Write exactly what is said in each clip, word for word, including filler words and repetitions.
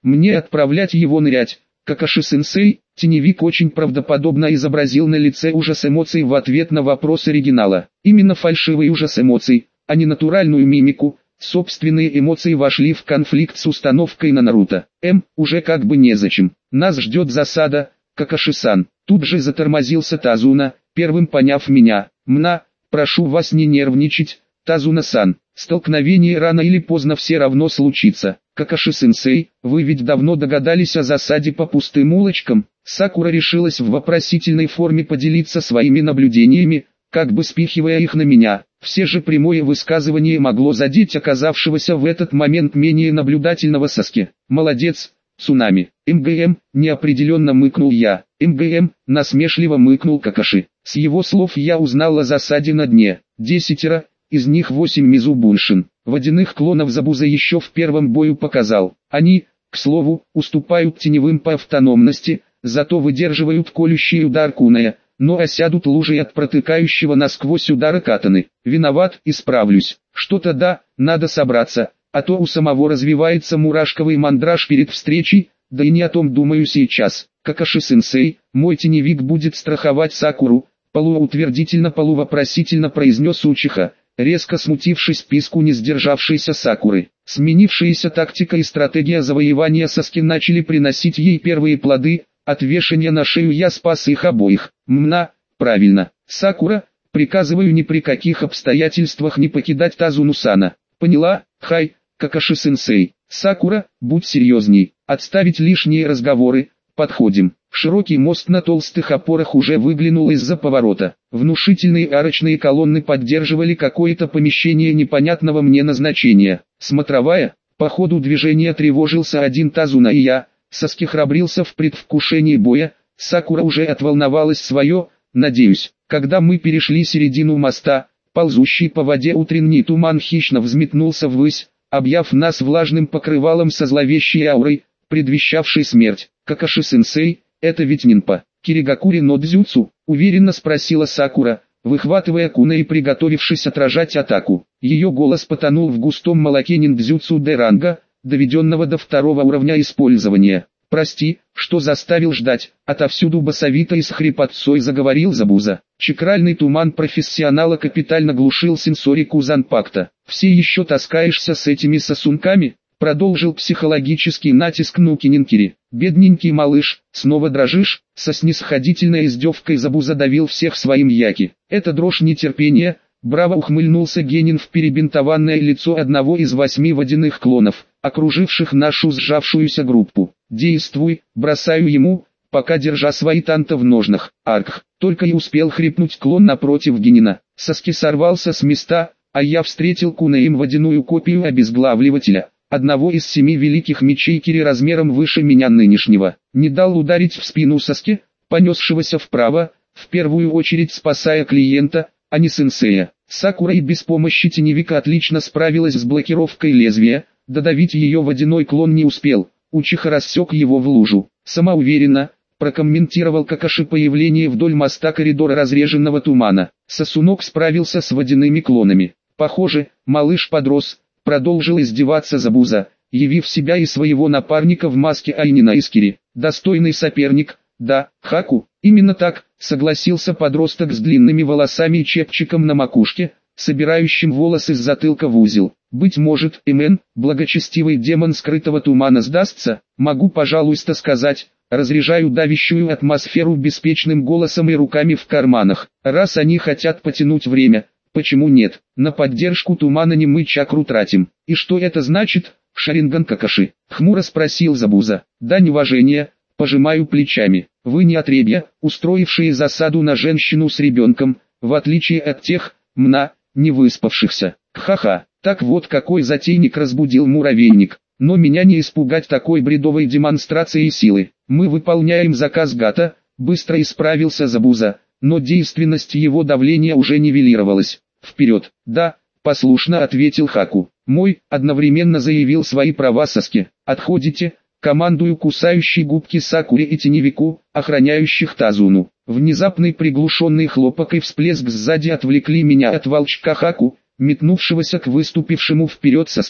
мне отправлять его нырять. Какаши-сенсей, теневик очень правдоподобно изобразил на лице ужас эмоций в ответ на вопрос оригинала. Именно фальшивый ужас эмоций, а не натуральную мимику. Собственные эмоции вошли в конфликт с установкой на Наруто. М, уже как бы незачем. Нас ждет засада, Какаши-сан. Тут же затормозился Тазуна, первым поняв меня. Мна, прошу вас не нервничать, Тазуна-сан. Столкновение рано или поздно все равно случится. Какаши-сенсей, вы ведь давно догадались о засаде по пустым улочкам? Сакура решилась в вопросительной форме поделиться своими наблюдениями, как бы спихивая их на меня. Все же прямое высказывание могло задеть оказавшегося в этот момент менее наблюдательного Саски. Молодец, Цунами. МГМ, неопределенно мыкнул я. МГМ, насмешливо мыкнул Какаши. С его слов я узнал о засаде на дне. Десятеро, из них восемь Мизубуншин. Водяных клонов Забуза еще в первом бою показал. Они, к слову, уступают теневым по автономности, зато выдерживают колющий удар Куная, но осядут лужей от протыкающего насквозь удара катаны. Виноват, исправлюсь. Что-то да, надо собраться, а то у самого развивается мурашковый мандраж перед встречей, да и не о том думаю сейчас. Какаши-сенсей, мой теневик будет страховать Сакуру, полуутвердительно полувопросительно произнес Учиха, резко смутившись писку не сдержавшейся Сакуры. Сменившаяся тактика и стратегия завоевания Саски начали приносить ей первые плоды. От вешания на шею я спас их обоих. Мна, правильно. Сакура, приказываю ни при каких обстоятельствах не покидать Тазуну-сана. Поняла, хай, Какаши-сенсей. Сакура, будь серьезней. Отставить лишние разговоры, подходим. Широкий мост на толстых опорах уже выглянул из-за поворота. Внушительные арочные колонны поддерживали какое-то помещение непонятного мне назначения. Смотровая, по ходу движения тревожился один Тазуна и я. Саски храбрился в предвкушении боя, Сакура уже отволновалась свое, надеюсь. Когда мы перешли середину моста, ползущий по воде утренний туман хищно взметнулся ввысь, объяв нас влажным покрывалом со зловещей аурой, предвещавшей смерть. Какаши-сенсей, это ведь ниндзя, Киригакури но дзюцу, уверенно спросила Сакура, выхватывая куна и приготовившись отражать атаку. Ее голос потонул в густом молоке ниндзюцу Д-ранга, доведенного до второго уровня использования. «Прости, что заставил ждать», — отовсюду басовито и с хрипотцой заговорил Забуза. Чакральный туман профессионала капитально глушил сенсорику Занпакта. «Все еще таскаешься с этими сосунками?» — продолжил психологический натиск Нукининкири. «Бедненький малыш, снова дрожишь?» — со снисходительной издевкой Забуза давил всех своим яки. «Это дрожь нетерпения». Браво ухмыльнулся Генин в перебинтованное лицо одного из восьми водяных клонов, окруживших нашу сжавшуюся группу. «Действуй», бросаю ему, пока держа свои танта в ножнах. Аркх, только и успел хрипнуть клон напротив Генина. Саски сорвался с места, а я встретил Кунаим водяную копию обезглавливателя, одного из семи великих мечей Кири размером выше меня нынешнего. Не дал ударить в спину Саски, понесшегося вправо, в первую очередь спасая клиента, а не сенсея. Сакура и без помощи теневика отлично справилась с блокировкой лезвия, додавить ее водяной клон не успел, Учиха рассек его в лужу. Самоуверенно, прокомментировал Какаши появление вдоль моста коридора разреженного тумана. Сосунок справился с водяными клонами. Похоже, малыш подрос, продолжил издеваться Забуза, явив себя и своего напарника в маске Айнина из Кири. Достойный соперник, да, Хаку, именно так, согласился подросток с длинными волосами и чепчиком на макушке, собирающим волосы с затылка в узел. Быть может, Эмен, благочестивый демон скрытого тумана, сдастся? Могу пожалуйста сказать, разряжаю давящую атмосферу беспечным голосом и руками в карманах. Раз они хотят потянуть время, почему нет? На поддержку тумана не мы чакру тратим. И что это значит, Шаринган Какаши? Хмуро спросил Забуза. Дань уважения. Пожимаю плечами. Вы не отребья, устроившие засаду на женщину с ребенком, в отличие от тех, мна, не выспавшихся. Ха-ха, так вот какой затейник разбудил муравейник. Но меня не испугать такой бредовой демонстрацией силы. Мы выполняем заказ Гата, быстро исправился Забуза, но действенность его давления уже нивелировалась. Вперед, да, послушно ответил Хаку. Мой, одновременно заявил свои права Саски. Отходите. Командую кусающей губки Сакуре и теневику, охраняющих Тазуну. Внезапный приглушенный хлопок и всплеск сзади отвлекли меня от волчка Хаку, метнувшегося к выступившему вперед Саске.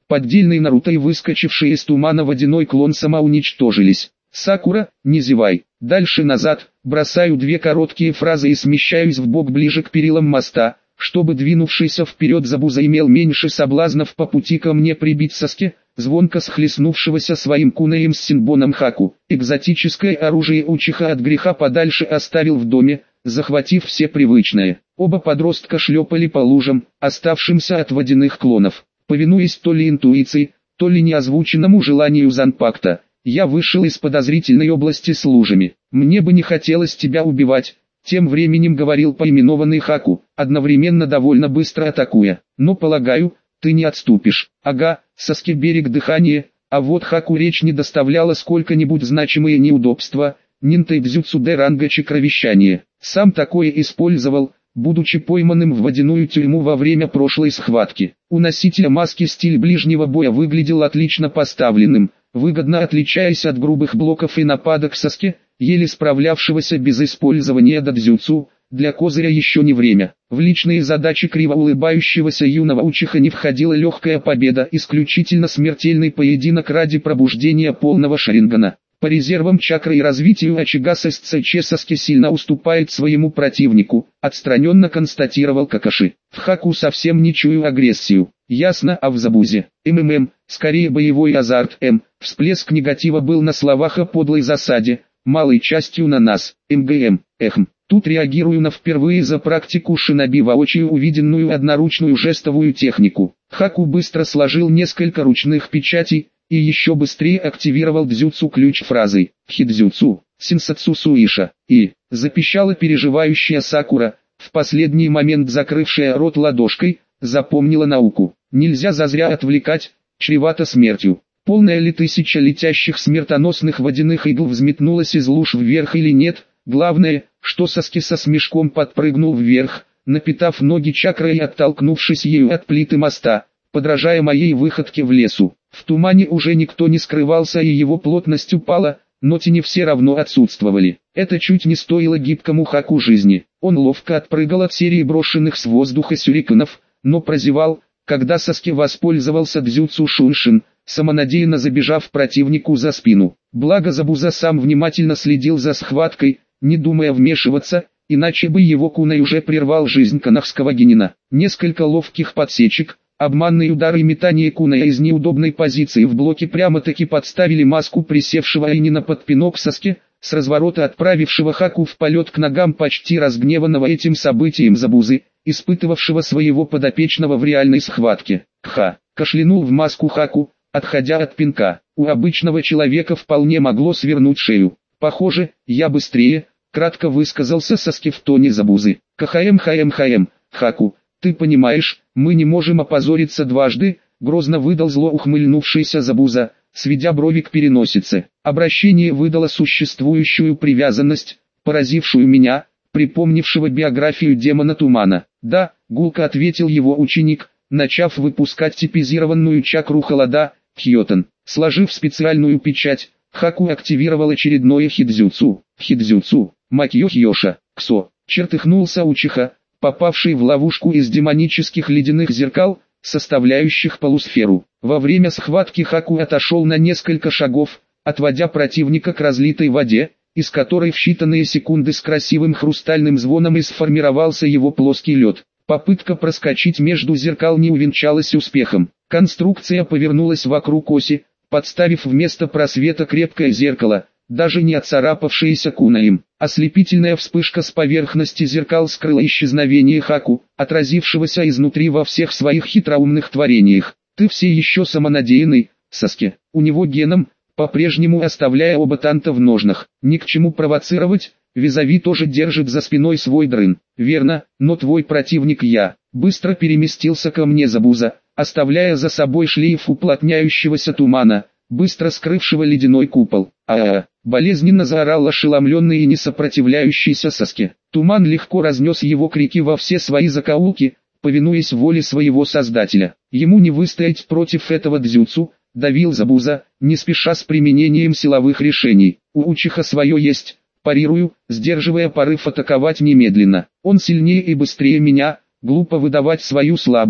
Поддельный Наруто и выскочивший из тумана водяной клон самоуничтожились. «Сакура, не зевай, дальше назад», бросаю две короткие фразы и смещаюсь вбок ближе к перилам моста, чтобы двинувшийся вперед Забуза имел меньше соблазнов по пути ко мне прибить Саске, звонко схлестнувшегося своим кунеем с синбоном Хаку. Экзотическое оружие Учиха от греха подальше оставил в доме, захватив все привычное. Оба подростка шлепали по лужам, оставшимся от водяных клонов. Повинуясь то ли интуиции, то ли неозвученному желанию Занпакта, я вышел из подозрительной области с лужами. «Мне бы не хотелось тебя убивать», тем временем говорил поименованный Хаку, одновременно довольно быстро атакуя. «Но полагаю, ты не отступишь». «Ага», Саске берег дыхания, а вот Хаку речь не доставляла сколько-нибудь значимые неудобства, нинтэй дзюцу де ранга чакровещания. Сам такое использовал, будучи пойманным в водяную тюрьму во время прошлой схватки. У носителя маски стиль ближнего боя выглядел отлично поставленным, выгодно отличаясь от грубых блоков и нападок Саске, еле справлявшегося без использования дадзюцу. Для козыря еще не время. В личные задачи криво улыбающегося юного Учиха не входила легкая победа, исключительно смертельный поединок ради пробуждения полного Шарингана. По резервам чакры и развитию очага эс эс цэ че Саске сильно уступает своему противнику, отстраненно констатировал Какаши. В Хаку совсем не чую агрессию. Ясно, а в Забузе. МММ, скорее боевой азарт М. Всплеск негатива был на словах о подлой засаде, малой частью на нас. МГМ, эхм. Тут реагирую на впервые за практику шиноби воочию увиденную одноручную жестовую технику. Хаку быстро сложил несколько ручных печатей, и еще быстрее активировал дзюцу ключ фразой «Хидзюцу, синсацу суиша» и запищала переживающая Сакура, в последний момент закрывшая рот ладошкой, запомнила науку. Нельзя зазря отвлекать, чревато смертью. Полная ли тысяча летящих смертоносных водяных игл взметнулась из луж вверх или нет, главное, что Саске со смешком подпрыгнул вверх, напитав ноги чакрой и оттолкнувшись ею от плиты моста, подражая моей выходке в лесу. В тумане уже никто не скрывался и его плотность упала, но тени все равно отсутствовали. Это чуть не стоило гибкому Хаку жизни. Он ловко отпрыгал от серии брошенных с воздуха сюрикенов, но прозевал, когда Саске воспользовался дзюцу Шуншин, самонадеянно забежав противнику за спину. Благо Забуза сам внимательно следил за схваткой, не думая вмешиваться, иначе бы его кунай уже прервал жизнь канахского генина. Несколько ловких подсечек, обманный удар и метание куная из неудобной позиции в блоке прямо-таки подставили маску присевшего Инина под пинок Саске, с разворота отправившего Хаку в полет к ногам почти разгневанного этим событием Забузы, испытывавшего своего подопечного в реальной схватке. Кха, кашлянул в маску Хаку, отходя от пинка. У обычного человека вполне могло свернуть шею. Похоже, я быстрее, кратко высказался Саске в тоне Забузы. КХМ-ХМ-ХМ, Хаку, ты понимаешь, мы не можем опозориться дважды, грозно выдал зло ухмыльнувшийся Забуза, сведя брови к переносице. Обращение выдало существующую привязанность, поразившую меня, припомнившего биографию демона тумана. Да, гулко ответил его ученик, начав выпускать типизированную чакру холода, Хьотен. Сложив специальную печать, Хаку активировал очередное хидзюцу. Хидзюцу, Макьё Хьёша, Ксо, чертыхнулся Учиха, попавший в ловушку из демонических ледяных зеркал, составляющих полусферу. Во время схватки Хаку отошел на несколько шагов, отводя противника к разлитой воде, из которой в считанные секунды с красивым хрустальным звоном и сформировался его плоский лед. Попытка проскочить между зеркал не увенчалась успехом. Конструкция повернулась вокруг оси, подставив вместо просвета крепкое зеркало, даже не отцарапавшееся кунаем. Ослепительная вспышка с поверхности зеркал скрыла исчезновение Хаку, отразившегося изнутри во всех своих хитроумных творениях. Ты все еще самонадеянный, Саске. У него геном, по-прежнему оставляя оба танта в ножнах. Ни к чему провоцировать, визави тоже держит за спиной свой дрын. Верно, но твой противник я. Быстро переместился ко мне Забуза, оставляя за собой шлейф уплотняющегося тумана, быстро скрывшего ледяной купол. А-а-а, болезненно заорал ошеломленный и несопротивляющийся Саске. Туман легко разнес его крики во все свои закоулки, повинуясь воле своего создателя. Ему не выстоять против этого дзюцу, давил Забуза, не спеша с применением силовых решений. У Учиха свое есть, парирую, сдерживая порыв атаковать немедленно. Он сильнее и быстрее меня, глупо выдавать свою слабость,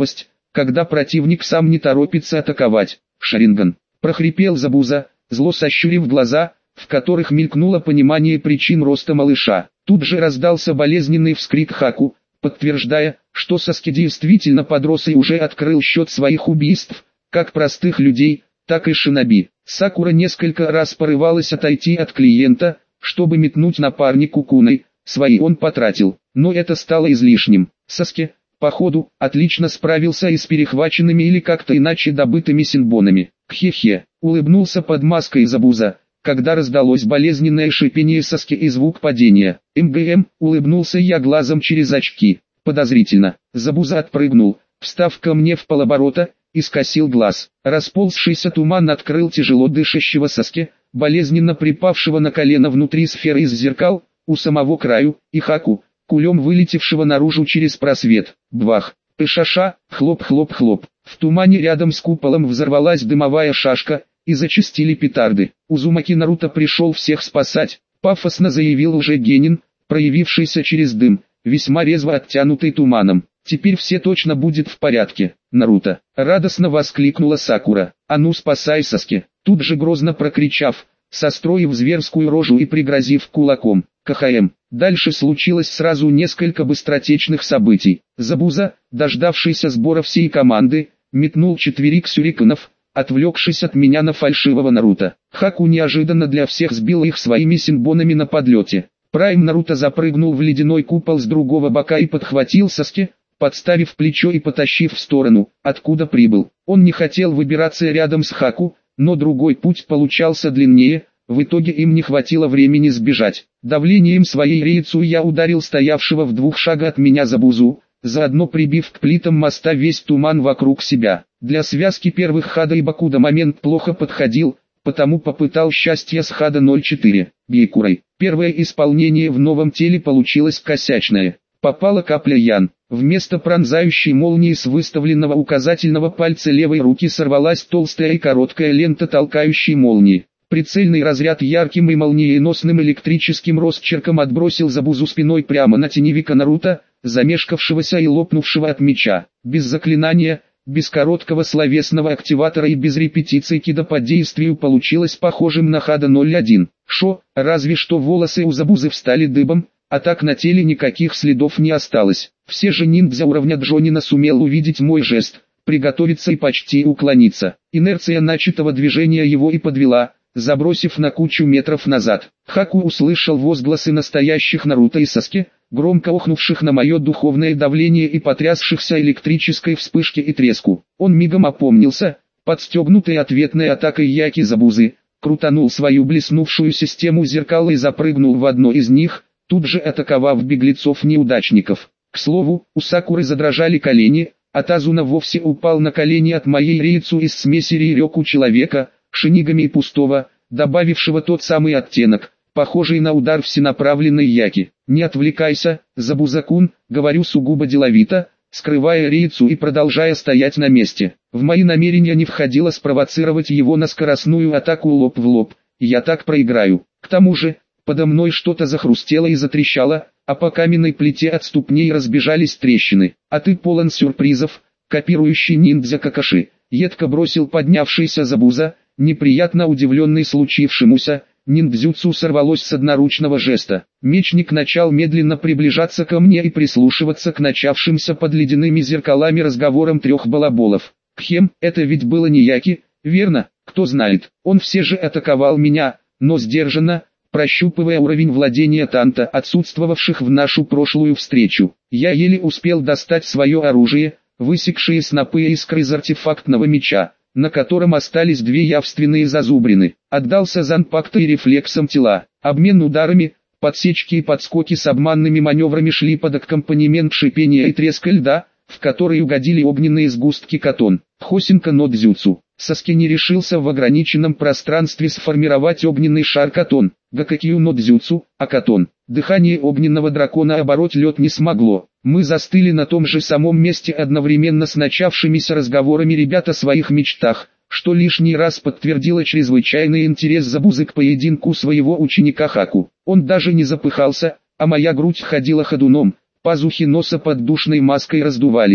когда противник сам не торопится атаковать. Шаринган. Прохрипел Забуза, зло сощурив глаза, в которых мелькнуло понимание причин роста малыша. Тут же раздался болезненный вскрик Хаку, подтверждая, что Саски действительно подрос и уже открыл счет своих убийств, как простых людей, так и шиноби. Сакура несколько раз порывалась отойти от клиента, чтобы метнуть напарнику куной, свои он потратил, но это стало излишним. Саски, походу, отлично справился и с перехваченными или как-то иначе добытыми синбонами. Хе-хе, улыбнулся под маской Забуза, когда раздалось болезненное шипение Саски и звук падения. МГМ, улыбнулся я глазом через очки. Подозрительно. Забуза отпрыгнул, встав ко мне в полоборота, и скосил глаз. Расползшийся туман открыл тяжело дышащего Саски, болезненно припавшего на колено внутри сферы из зеркал, у самого краю, и Хаку, кулем вылетевшего наружу через просвет. Бвах! Пышаша, хлоп-хлоп-хлоп. В тумане рядом с куполом взорвалась дымовая шашка, и зачастили петарды. Узумаки Наруто пришел всех спасать, пафосно заявил уже Генин, проявившийся через дым, весьма резво оттянутый туманом. Теперь все точно будет в порядке. Наруто, радостно воскликнула Сакура. А ну спасай Саски, тут же грозно прокричав, состроив зверскую рожу и пригрозив кулаком. КХМ. Дальше случилось сразу несколько быстротечных событий. Забуза, дождавшийся сбора всей команды, метнул четверик сюрикенов, отвлекшись от меня на фальшивого Наруто. Хаку неожиданно для всех сбил их своими синбонами на подлете. Прайм Наруто запрыгнул в ледяной купол с другого бока и подхватил Саски, подставив плечо и потащив в сторону, откуда прибыл. Он не хотел выбираться рядом с Хаку, но другой путь получался длиннее, в итоге им не хватило времени сбежать. Давлением своей рейцу я ударил стоявшего в двух шага от меня Забузу, заодно прибив к плитам моста весь туман вокруг себя. Для связки первых Хада и Бакуда момент плохо подходил, потому попытал счастье с Хада ноль четыре. Бейкурой. Первое исполнение в новом теле получилось косячное. Попала капля Ян. Вместо пронзающей молнии с выставленного указательного пальца левой руки сорвалась толстая и короткая лента толкающей молнии. Прицельный разряд ярким и молниеносным электрическим росчерком отбросил Забузу спиной прямо на теневика Наруто, замешкавшегося и лопнувшего от меча. Без заклинания, без короткого словесного активатора и без репетиций кида по действию получилось похожим на Хада ноль один. Шо, разве что волосы у Забузы встали дыбом, а так на теле никаких следов не осталось. Все же ниндзя уровня Джонина сумел увидеть мой жест, приготовиться и почти уклониться. Инерция начатого движения его и подвела, забросив на кучу метров назад. Хаку услышал возгласы настоящих Наруто и Саски, громко охнувших на мое духовное давление и потрясшихся электрической вспышки и треску. Он мигом опомнился, подстегнутый ответной атакой Яки Забузы, крутанул свою блеснувшую систему зеркал и запрыгнул в одно из них, тут же атаковав беглецов-неудачников. К слову, у Сакуры задрожали колени, а Тазуна вовсе упал на колени от моей рейцу из смеси Рейрёку человека, шинигами и пустого, добавившего тот самый оттенок, похожий на удар всенаправленной Яки. «Не отвлекайся, Забуза-кун», говорю сугубо деловито, скрывая рейцу и продолжая стоять на месте. В мои намерения не входило спровоцировать его на скоростную атаку лоб в лоб, я так проиграю. К тому же, подо мной что-то захрустело и затрещало, а по каменной плите от ступней разбежались трещины. «А ты полон сюрпризов, копирующий ниндзя Какаши», едко бросил поднявшийся Забуза, неприятно удивленный случившемуся. Ниндзюцу сорвалось с одноручного жеста. Мечник начал медленно приближаться ко мне и прислушиваться к начавшимся под ледяными зеркалами разговорам трех балаболов. Кхем, это ведь было не Яки, верно? Кто знает, он все же атаковал меня, но сдержанно, прощупывая уровень владения танта, отсутствовавших в нашу прошлую встречу. Я еле успел достать свое оружие, высекшие снопы искр из артефактного меча, на котором остались две явственные зазубрины. Отдался занпакта и рефлексом тела. Обмен ударами, подсечки и подскоки с обманными маневрами шли под аккомпанемент шипения и треска льда, в который угодили огненные сгустки катон. Хосинка но дзюцу. Саски не решился в ограниченном пространстве сформировать огненный шар катон. Гакакью но дзюцу, а катон. Дыхание огненного дракона обороть лед не смогло. Мы застыли на том же самом месте одновременно с начавшимися разговорами ребят о своих мечтах, что лишний раз подтвердило чрезвычайный интерес Забузы к поединку своего ученика Хаку. Он даже не запыхался, а моя грудь ходила ходуном, пазухи носа под душной маской раздувались.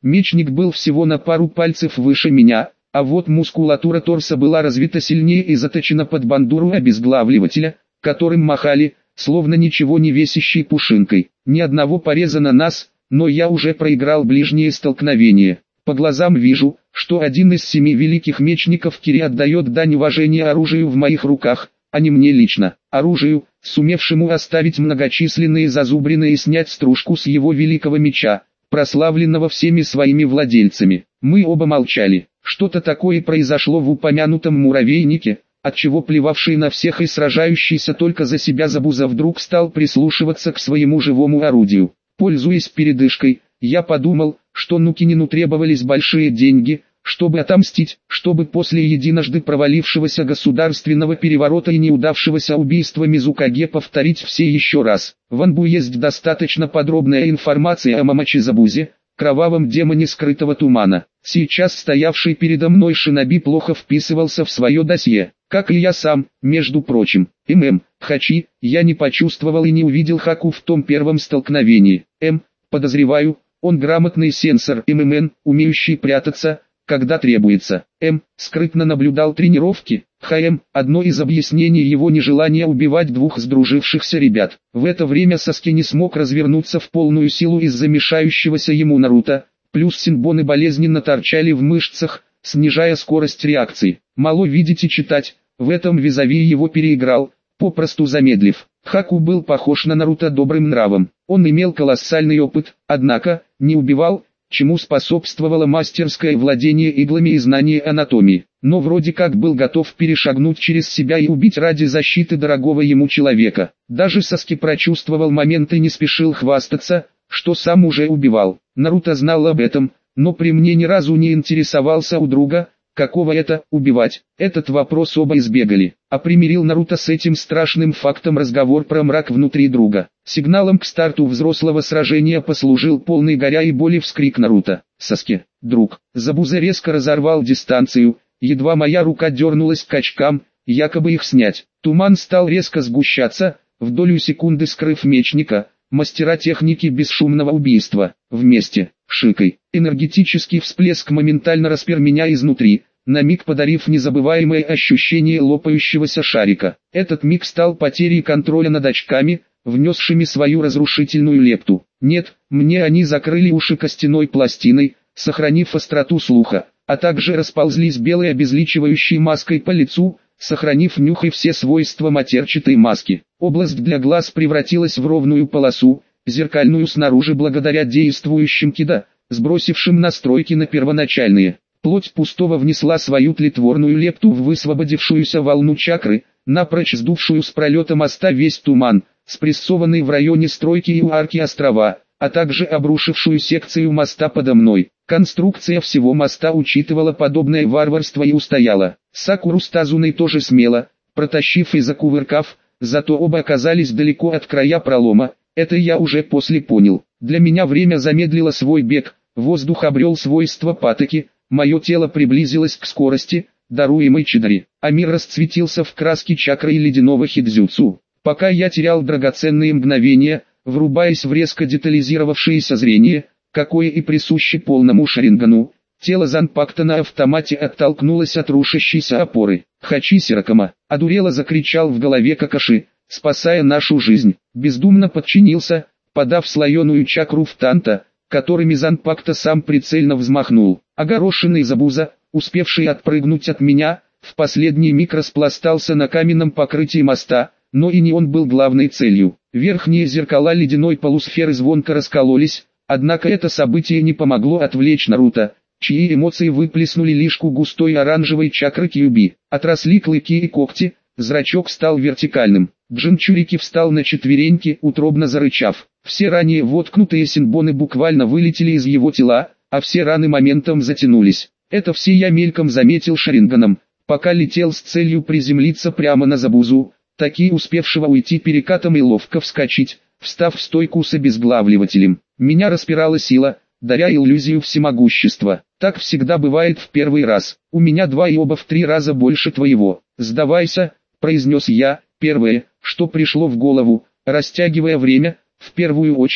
Мечник был всего на пару пальцев выше меня, а вот мускулатура торса была развита сильнее и заточена под бандуру обезглавливателя, которым махали, словно ничего не весящей пушинкой. Ни одного пореза на нас, но я уже проиграл ближнее столкновение. По глазам вижу, что один из семи великих мечников Кири отдает дань уважения оружию в моих руках, а не мне лично. Оружию, сумевшему оставить многочисленные зазубрины и снять стружку с его великого меча, прославленного всеми своими владельцами. Мы оба молчали. Что-то такое произошло в упомянутом муравейнике, отчего плевавший на всех и сражающийся только за себя Забуза вдруг стал прислушиваться к своему живому орудию. Пользуясь передышкой, я подумал, что Нукинину требовались большие деньги, чтобы отомстить, чтобы после единожды провалившегося государственного переворота и неудавшегося убийства Мизукаге повторить все еще раз. В Анбу есть достаточно подробная информация о Мамачи Забузе, кровавом демоне скрытого тумана. Сейчас стоявший передо мной шиноби плохо вписывался в свое досье, как и я сам, между прочим. ММ, Хачи, я не почувствовал и не увидел Хаку в том первом столкновении. М, подозреваю, он грамотный сенсор ММН, умеющий прятаться, когда требуется. М, скрытно наблюдал тренировки. ХМ, одно из объяснений его нежелания убивать двух сдружившихся ребят. В это время Саски не смог развернуться в полную силу из-за мешающегося ему Наруто, плюс синбоны болезненно торчали в мышцах, снижая скорость реакции. Мало видеть и читать, в этом визави его переиграл, попросту замедлив. Хаку был похож на Наруто добрым нравом. Он имел колоссальный опыт, однако, не убивал, чему способствовало мастерское владение иглами и знание анатомии. Но вроде как был готов перешагнуть через себя и убить ради защиты дорогого ему человека. Даже Саски прочувствовал момент и не спешил хвастаться, что сам уже убивал. Наруто знал об этом, но при мне ни разу не интересовался у друга, каково это – убивать. Этот вопрос оба избегали, а примирил Наруто с этим страшным фактом разговор про мрак внутри друга. Сигналом к старту взрослого сражения послужил полный горя и боли вскрик Наруто. «Саски, друг!» Забуза резко разорвал дистанцию, едва моя рука дернулась к очкам, якобы их снять. Туман стал резко сгущаться, в долю секунды скрыв мечника, мастера техники бесшумного убийства. Вместе, шикой, энергетический всплеск моментально распер меня изнутри, на миг подарив незабываемое ощущение лопающегося шарика. Этот миг стал потерей контроля над очками, внесшими свою разрушительную лепту. Нет, мне они закрыли уши костяной пластиной, сохранив остроту слуха, а также расползлись белой обезличивающей маской по лицу, сохранив нюх и все свойства матерчатой маски. Область для глаз превратилась в ровную полосу, зеркальную снаружи благодаря действующим кида, сбросившим настройки на первоначальные. Плоть пустого внесла свою тлетворную лепту в высвободившуюся волну чакры, напрочь сдувшую с пролета моста весь туман, спрессованный в районе стройки и у арки острова, а также обрушившую секцию моста подо мной. Конструкция всего моста учитывала подобное варварство и устояла. Сакуру с Тазуной тоже смело, протащив и закувыркав, зато оба оказались далеко от края пролома. Это я уже после понял. Для меня время замедлило свой бег, воздух обрел свойства патоки, мое тело приблизилось к скорости, даруемой Чидари, а мир расцветился в краске чакры и ледяного хидзюцу. Пока я терял драгоценные мгновения, врубаясь в резко детализировавшееся зрение, какое и присуще полному Шарингану, тело Занпакта на автомате оттолкнулось от рушащейся опоры. «Хачи Сиракама!» — одурело закричал в голове Какаши, спасая нашу жизнь. Бездумно подчинился, подав слоеную чакру в танта, которыми Занпакта сам прицельно взмахнул. Огорошенный Забуза, успевший отпрыгнуть от меня, в последний миг распластался на каменном покрытии моста, но и не он был главной целью. Верхние зеркала ледяной полусферы звонко раскололись, однако это событие не помогло отвлечь Наруто, чьи эмоции выплеснули лишку густой оранжевой чакры Кьюби. Отросли клыки и когти, зрачок стал вертикальным. Джинчурики встал на четвереньки, утробно зарычав. Все ранее воткнутые синбоны буквально вылетели из его тела, а все раны моментом затянулись. Это все я мельком заметил Шаринганом, пока летел с целью приземлиться прямо на Забузу, таки успевшего уйти перекатом и ловко вскочить, встав в стойку с обезглавливателем. Меня распирала сила, даря иллюзию всемогущества. Так всегда бывает в первый раз. У меня два и оба в три раза больше твоего. «Сдавайся», — произнес я, первое, что пришло в голову, растягивая время, в первую очередь,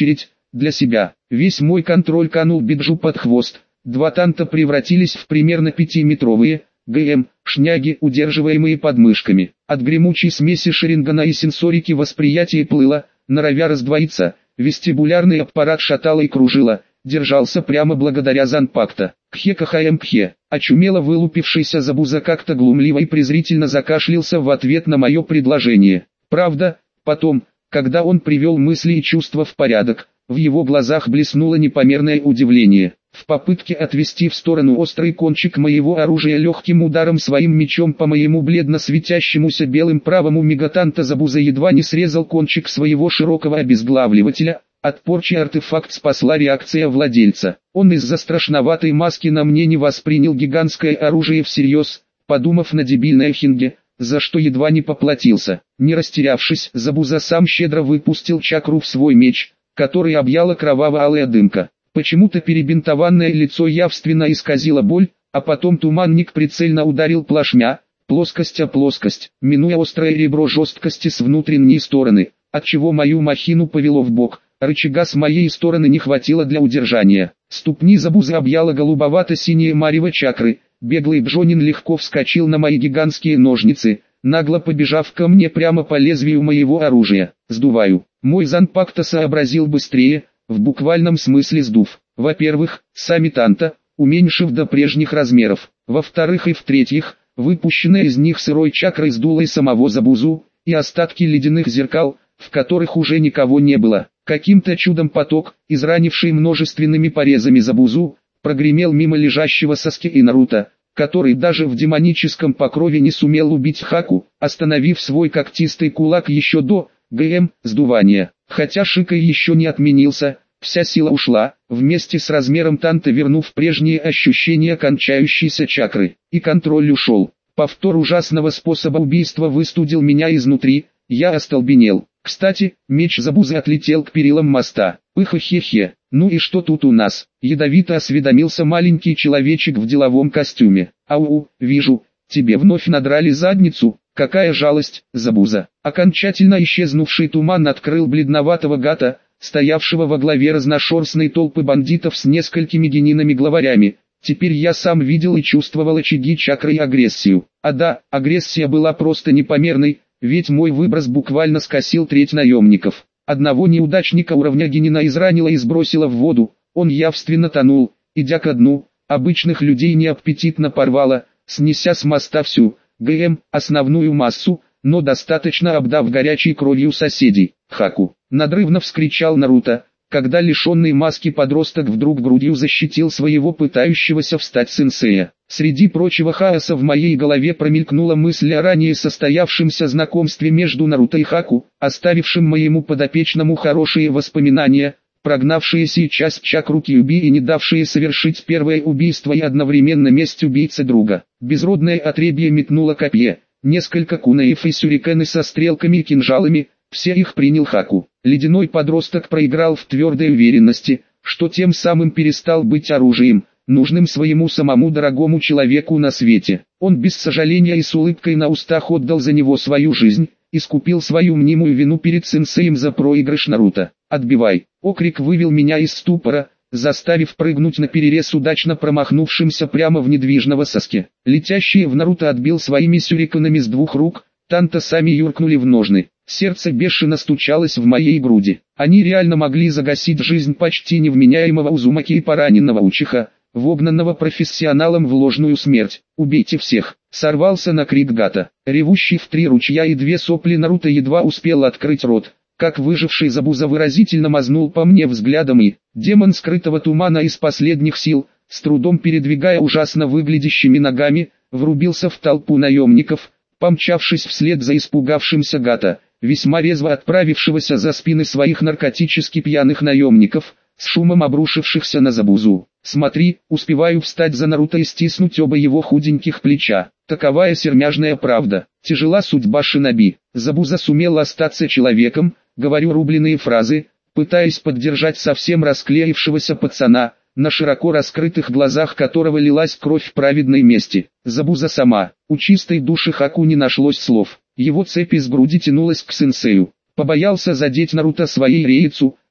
для себя. Весь мой контроль канул Биджу под хвост. Два танта превратились в примерно пятиметровые ГМ, шняги, удерживаемые подмышками. От гремучей смеси шарингана и сенсорики восприятие плыло, норовя раздвоиться, вестибулярный аппарат шатало и кружило, держался прямо благодаря занпакта. Кхе-кхаем-кхе, очумело вылупившийся Забуза как-то глумливо и презрительно закашлялся в ответ на мое предложение. Правда, потом, когда он привел мысли и чувства в порядок, в его глазах блеснуло непомерное удивление. В попытке отвести в сторону острый кончик моего оружия легким ударом своим мечом по моему бледно светящемуся белым правому мегатанта Забуза едва не срезал кончик своего широкого обезглавливателя. От порчи артефакт спасла реакция владельца. Он из-за страшноватой маски на мне не воспринял гигантское оружие всерьез, подумав на дебильное хинге, за что едва не поплатился. Не растерявшись, Забуза сам щедро выпустил чакру в свой меч, который объяла кроваво-алая дымка. Почему-то перебинтованное лицо явственно исказило боль, а потом туманник прицельно ударил плашмя, плоскость о плоскость, минуя острое ребро жесткости с внутренней стороны, отчего мою махину повело в бок. Рычага с моей стороны не хватило для удержания. Ступни Забузы объяла голубовато-синее марево чакры. Беглый Бжонин легко вскочил на мои гигантские ножницы, нагло побежав ко мне прямо по лезвию моего оружия. Сдуваю. Мой занпакта сообразил быстрее, в буквальном смысле сдув. Во-первых, сами танта, уменьшив до прежних размеров. Во-вторых и в-третьих, выпущенная из них сырой чакрой сдула и самого Забузу, и остатки ледяных зеркал, в которых уже никого не было. Каким-то чудом поток, изранивший множественными порезами Забузу, прогремел мимо лежащего Саски и Наруто, который даже в демоническом покрове не сумел убить Хаку, остановив свой когтистый кулак еще до ГМ сдувания. Хотя Шикай еще не отменился, вся сила ушла, вместе с размером танта вернув прежние ощущения кончающейся чакры, и контроль ушел. Повтор ужасного способа убийства выстудил меня изнутри, я остолбенел. Кстати, меч Забузы отлетел к перилам моста. Пыха-хе-хе, ну и что тут у нас? Ядовито осведомился маленький человечек в деловом костюме. Ау, вижу, тебе вновь надрали задницу, какая жалость, Забуза. Окончательно исчезнувший туман открыл бледноватого гата, стоявшего во главе разношерстной толпы бандитов с несколькими генинами-главарями. Теперь я сам видел и чувствовал очаги чакры и агрессию. А да, агрессия была просто непомерной, ведь мой выброс буквально скосил треть наемников. Одного неудачника уровня Генина изранило и сбросило в воду, он явственно тонул, идя ко дну, обычных людей неаппетитно порвало, снеся с моста всю, ГМ, основную массу, но достаточно обдав горячей кровью соседей. Хаку, надрывно вскричал Наруто, когда лишенный маски подросток вдруг грудью защитил своего пытающегося встать сенсея. Среди прочего хаоса в моей голове промелькнула мысль о ранее состоявшемся знакомстве между Наруто и Хаку, оставившим моему подопечному хорошие воспоминания, прогнавшие сейчас чакру Кьюби и не давшие совершить первое убийство и одновременно месть убийцы друга. Безродное отребье метнуло копье, несколько кунаев и сюрикены со стрелками и кинжалами, все их принял Хаку. Ледяной подросток проиграл в твердой уверенности, что тем самым перестал быть оружием, нужным своему самому дорогому человеку на свете. Он без сожаления и с улыбкой на устах отдал за него свою жизнь, искупил свою мнимую вину перед сенсеем за проигрыш Наруто. «Отбивай!» Окрик вывел меня из ступора, заставив прыгнуть на перерез удачно промахнувшимся прямо в недвижного Саске. Летящие в Наруто отбил своими сюрикенами с двух рук, танта сами юркнули в ножны. Сердце бешено стучалось в моей груди. Они реально могли загасить жизнь почти невменяемого Узумаки и пораненного Учиха, вогнанного профессионалом в ложную смерть. «Убейте всех!» Сорвался на крик Гата. Ревущий в три ручья и две сопли Наруто едва успел открыть рот, как выживший Забуза выразительно мазнул по мне взглядом и, демон скрытого тумана из последних сил, с трудом передвигая ужасно выглядящими ногами, врубился в толпу наемников, помчавшись вслед за испугавшимся Гата, весьма резво отправившегося за спины своих наркотически пьяных наемников, с шумом обрушившихся на Забузу. «Смотри, успеваю встать за Наруто и стиснуть оба его худеньких плеча. Таковая сермяжная правда. Тяжела судьба шиноби. Забуза сумел остаться человеком, говорю рубленые фразы, пытаясь поддержать совсем расклеившегося пацана, на широко раскрытых глазах которого лилась кровь праведной мести. Забуза сама. У чистой души Хаку не нашлось слов. Его цепь из груди тянулась к сенсею. Побоялся задеть Наруто своей реицу,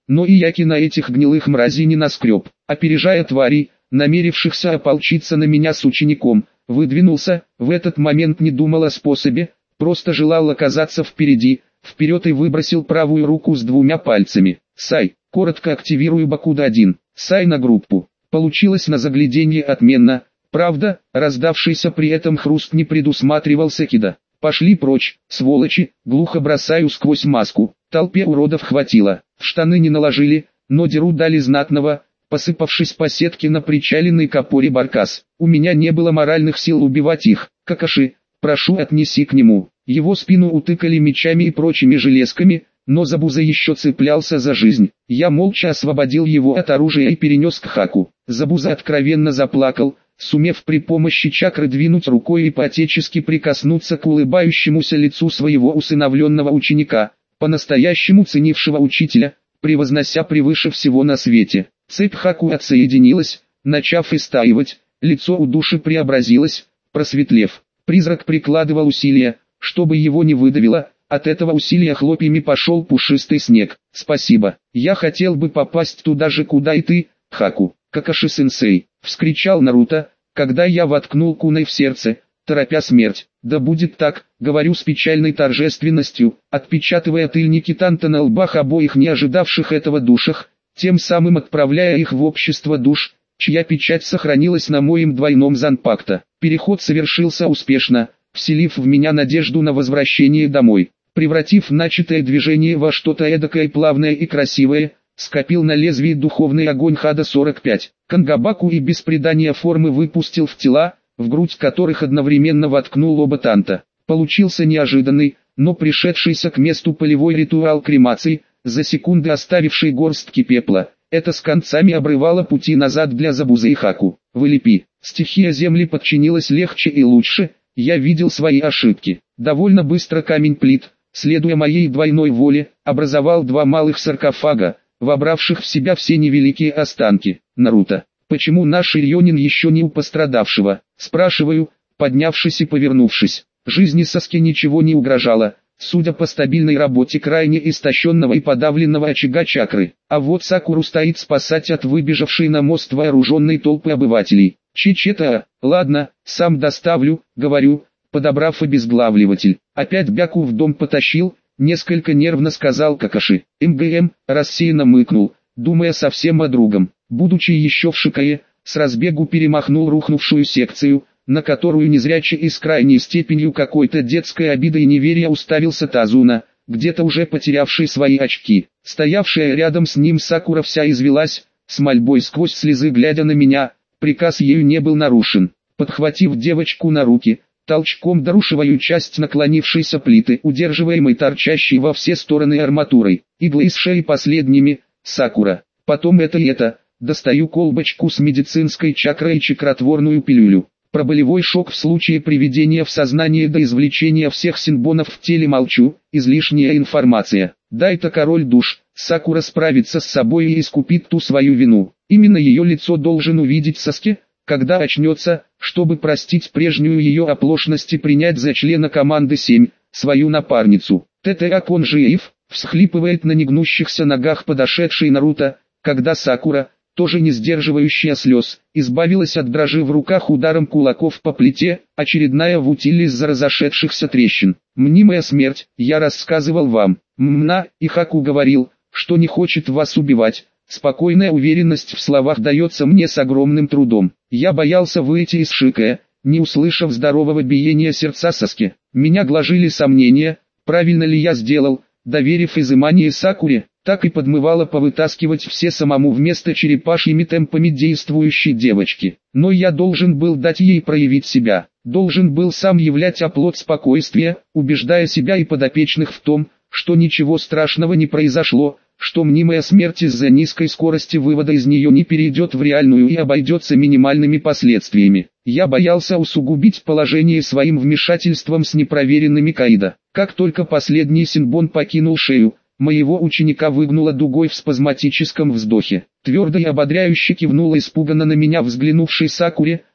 но и Яки на этих гнилых мразей не наскреб. Опережая тварей, намерившихся ополчиться на меня с учеником, выдвинулся, в этот момент не думал о способе, просто желал оказаться впереди, вперед и выбросил правую руку с двумя пальцами. Сай, коротко активирую Бакуда один, Сай на группу. Получилось на загляденье отменно, правда, раздавшийся при этом хруст не предусматривал Секида. Пошли прочь, сволочи, глухо бросаю сквозь маску, толпе уродов хватило, в штаны не наложили, но деру дали знатного, посыпавшись по сетке на причаленный к опоре баркас. У меня не было моральных сил убивать их. Какаши, прошу, отнеси к нему. Его спину утыкали мечами и прочими железками, но Забуза еще цеплялся за жизнь. Я молча освободил его от оружия и перенес к Хаку. Забуза откровенно заплакал, сумев при помощи чакры двинуть рукой и по-отечески прикоснуться к улыбающемуся лицу своего усыновленного ученика, по-настоящему ценившего учителя, превознося превыше всего на свете. Цепь Хаку отсоединилась, начав истаивать, лицо у души преобразилось, просветлев. Призрак прикладывал усилия, чтобы его не выдавило, от этого усилия хлопьями пошел пушистый снег. Спасибо, я хотел бы попасть туда же, куда и ты, Хаку. Какаши-сенсей, вскричал Наруто, когда я воткнул куной в сердце, торопя смерть. Да будет так, говорю с печальной торжественностью, отпечатывая тыльники танта на лбах обоих не ожидавших этого душах, тем самым отправляя их в общество душ, чья печать сохранилась на моем двойном занпакта. Переход совершился успешно, вселив в меня надежду на возвращение домой, превратив начатое движение во что-то эдакое плавное и красивое, скопил на лезвии духовный огонь Хада сорок пять. Кангабаку и без придания формы выпустил в тела, в грудь которых одновременно воткнул оба танта. Получился неожиданный, но пришедшийся к месту полевой ритуал кремации, за секунды оставивший горстки пепла. Это с концами обрывало пути назад для Забузы и Хаку. Вылепи. Стихия земли подчинилась легче и лучше, я видел свои ошибки. Довольно быстро камень плит, следуя моей двойной воле, образовал два малых саркофага, вобравших в себя все невеликие останки. Наруто, почему наш Ирьонин еще не у пострадавшего? Спрашиваю, поднявшись и повернувшись. Жизни Саске ничего не угрожало, судя по стабильной работе крайне истощенного и подавленного очага чакры. А вот Сакуру стоит спасать от выбежавшей на мост вооруженной толпы обывателей. Чичета, ладно, сам доставлю, говорю, подобрав обезглавливатель. Опять Бяку в дом потащил, несколько нервно сказал Какаши. МГМ, рассеянно мыкнул, думая совсем о другом. Будучи еще в Шикае, с разбегу перемахнул рухнувшую секцию, на которую незрячий и с крайней степенью какой-то детской обиды и неверия уставился Тазуна, где-то уже потерявший свои очки. Стоявшая рядом с ним Сакура вся извелась, с мольбой сквозь слезы глядя на меня, приказ ею не был нарушен. Подхватив девочку на руки, толчком дорушиваю часть наклонившейся плиты, удерживаемой торчащей во все стороны арматурой, иглы из шеи последними, Сакура. Потом это и это, достаю колбочку с медицинской чакрой и чакротворную пилюлю. Про болевой шок в случае приведения в сознание до извлечения всех синбонов в теле молчу, излишняя информация. Дай-то король душ, Сакура справится с собой и искупит ту свою вину. Именно ее лицо должен увидеть Саске, когда очнется, чтобы простить прежнюю ее оплошность и принять за члена команды семь, свою напарницу. Тетеак он жив, всхлипывает на негнущихся ногах подошедший Наруто, когда Сакура, тоже не сдерживающая слез, избавилась от дрожи в руках ударом кулаков по плите, очередная в утиле из-за разошедшихся трещин. Мнимая смерть, я рассказывал вам. Мна, и Хаку говорил, что не хочет вас убивать. Спокойная уверенность в словах дается мне с огромным трудом. Я боялся выйти из Шикая, не услышав здорового биения сердца Саске. Меня гложили сомнения, правильно ли я сделал, доверив изымание Сакуре, так и подмывало повытаскивать все самому вместо черепашьими темпами действующей девочки. Но я должен был дать ей проявить себя, должен был сам являть оплот спокойствия, убеждая себя и подопечных в том, что ничего страшного не произошло, что мнимая смерть из-за низкой скорости вывода из нее не перейдет в реальную и обойдется минимальными последствиями. Я боялся усугубить положение своим вмешательством с непроверенными Каида. Как только последний синбон покинул шею, моего ученика выгнуло дугой в спазматическом вздохе. Твердо и ободряюще кивнула испуганно на меня взглянувшей Сакуре,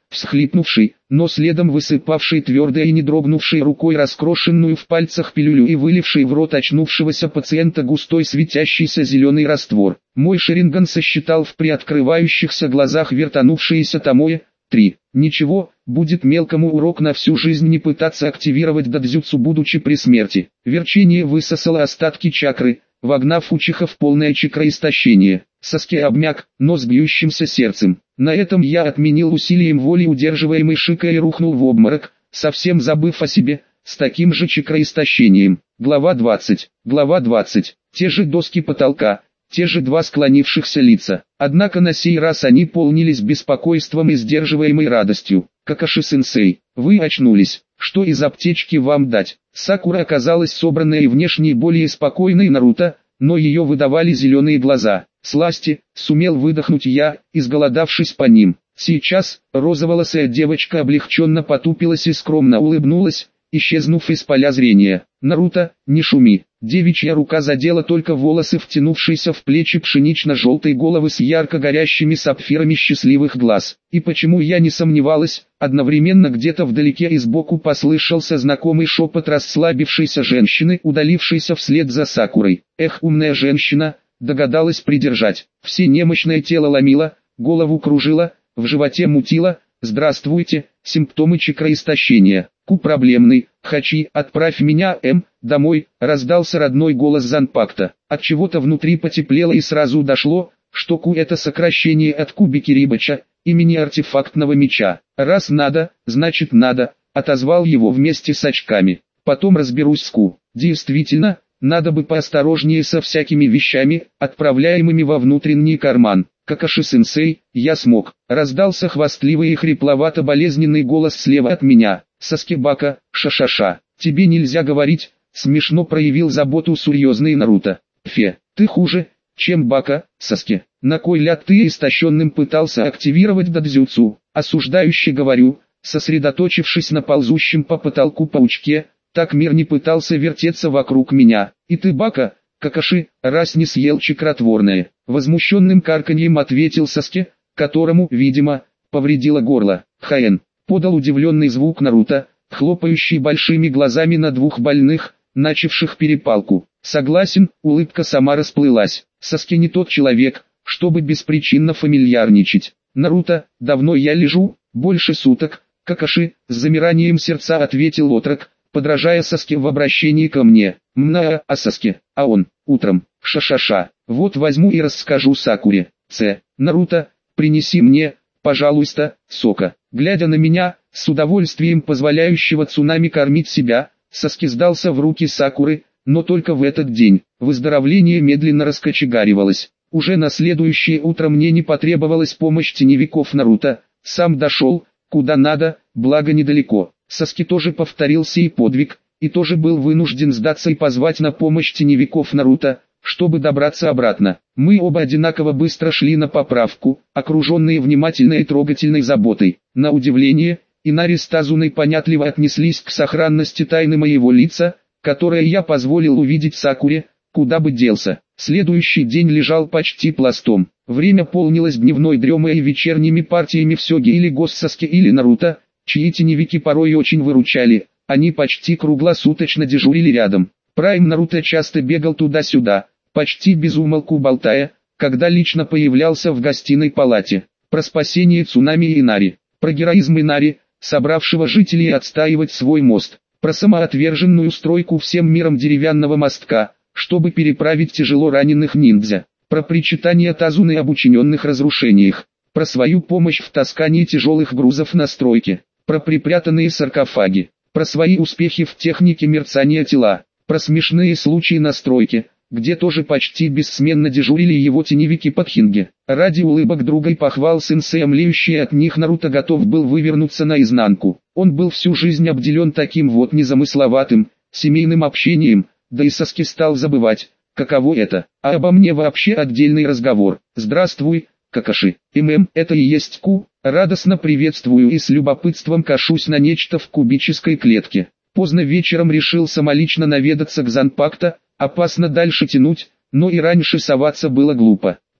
всхлипнувший, но следом высыпавший твердой и не дрогнувшей рукой раскрошенную в пальцах пилюлю и выливший в рот очнувшегося пациента густой светящийся зеленый раствор. Мой Шеринган сосчитал в приоткрывающихся глазах вертанувшиеся томоe. три. Ничего, будет мелкому урок на всю жизнь не пытаться активировать дадзюцу, будучи при смерти. Верчение высосало остатки чакры, вогнав Учиха в полное чакроистощение. Саски обмяк, но с бьющимся сердцем. На этом я отменил усилием воли удерживаемый Шика и рухнул в обморок, совсем забыв о себе, с таким же чакроистощением. Глава двадцать. Глава двадцать. Те же доски потолка, те же два склонившихся лица. Однако на сей раз они полнились беспокойством и сдерживаемой радостью. Какаши-сенсей, вы очнулись. Что из аптечки вам дать? Сакура оказалась собранной и внешне более спокойной Наруто, но ее выдавали зеленые глаза. Сласти, сумел выдохнуть я, изголодавшись по ним. Сейчас, розоволосая девочка облегченно потупилась и скромно улыбнулась, исчезнув из поля зрения. Наруто, не шуми. Девичья рука задела только волосы, втянувшиеся в плечи пшенично-желтой головы с ярко горящими сапфирами счастливых глаз. И почему я не сомневалась, одновременно где-то вдалеке и сбоку послышался знакомый шепот расслабившейся женщины, удалившейся вслед за Сакурой. Эх, умная женщина, догадалась придержать. Все немощное тело ломило, голову кружило, в животе мутило. Здравствуйте, симптомы чакроистощения. Ку проблемный, Хачи, отправь меня, М, домой, раздался родной голос Занпакта. От чего-то внутри потеплело и сразу дошло, что Ку это сокращение от Куби Кирибача, имени артефактного меча. Раз надо, значит надо, отозвал его вместе с очками. Потом разберусь с Ку. Действительно, надо бы поосторожнее со всякими вещами, отправляемыми во внутренний карман. Какаши-сенсей, я смог. Раздался хвастливый и хрипловато-болезненный голос слева от меня. Саскибака, ша-ша-ша. Тебе нельзя говорить, смешно проявил заботу серьезный Наруто. Фе, ты хуже, чем Бака, Саски. На кой ляд ты истощенным пытался активировать дадзюцу? Осуждающе говорю, сосредоточившись на ползущем по потолку паучке, так мир не пытался вертеться вокруг меня. И ты, Бака, Какаши, раз не съел чакротворное. Возмущенным карканьем ответил Саски, которому, видимо, повредило горло. Хаэн, подал удивленный звук Наруто, хлопающий большими глазами на двух больных, начавших перепалку. Согласен, улыбка сама расплылась. Саски не тот человек, чтобы беспричинно фамильярничать. Наруто, давно я лежу, больше суток. Какаши, с замиранием сердца ответил отрок, подражая Саске в обращении ко мне. Мна, а Саске, а он, утром, ша-ша-ша. Вот возьму и расскажу Сакуре. Ц. Наруто, принеси мне, пожалуйста, сока. Глядя на меня, с удовольствием позволяющего цунами кормить себя, Саски сдался в руки Сакуры, но только в этот день. Выздоровление медленно раскочегаривалось. Уже на следующее утро мне не потребовалась помощь теневиков Наруто. Сам дошел, куда надо, благо недалеко. Саски тоже повторил сей подвиг, и тоже был вынужден сдаться и позвать на помощь теневиков Наруто, чтобы добраться обратно. Мы оба одинаково быстро шли на поправку, окруженные внимательной и трогательной заботой. На удивление, Инари с Тазуной понятливо отнеслись к сохранности тайны моего лица, которое я позволил увидеть Сакуре, куда бы делся. Следующий день лежал почти пластом. Время полнилось дневной дремой и вечерними партиями в сёги или Госсаски или Наруто, чьи теневики порой очень выручали. Они почти круглосуточно дежурили рядом. Прайм Наруто часто бегал туда-сюда, почти без умолку болтая, когда лично появлялся в гостиной палате. Про спасение Цунами и Инари, про героизм Инари, собравшего жителей отстаивать свой мост, про самоотверженную стройку всем миром деревянного мостка, чтобы переправить тяжело раненых ниндзя, про причитание Тазуны об учиненных разрушениях, про свою помощь в таскании тяжелых грузов на стройке, про припрятанные саркофаги, про свои успехи в технике мерцания тела, про смешные случаи на стройке, где тоже почти бессменно дежурили его теневики Подхинги. Ради улыбок друга и похвал сенсея, млеющий от них Наруто готов был вывернуться наизнанку. Он был всю жизнь обделен таким вот незамысловатым, семейным общением, да и Саски стал забывать, каково это. А обо мне вообще отдельный разговор. Здравствуй, Какаши. ММ, это и есть Ку. Радостно приветствую и с любопытством кашусь на нечто в кубической клетке. Поздно вечером решил самолично наведаться к Занпакта. Опасно дальше тянуть, но и раньше соваться было глупо.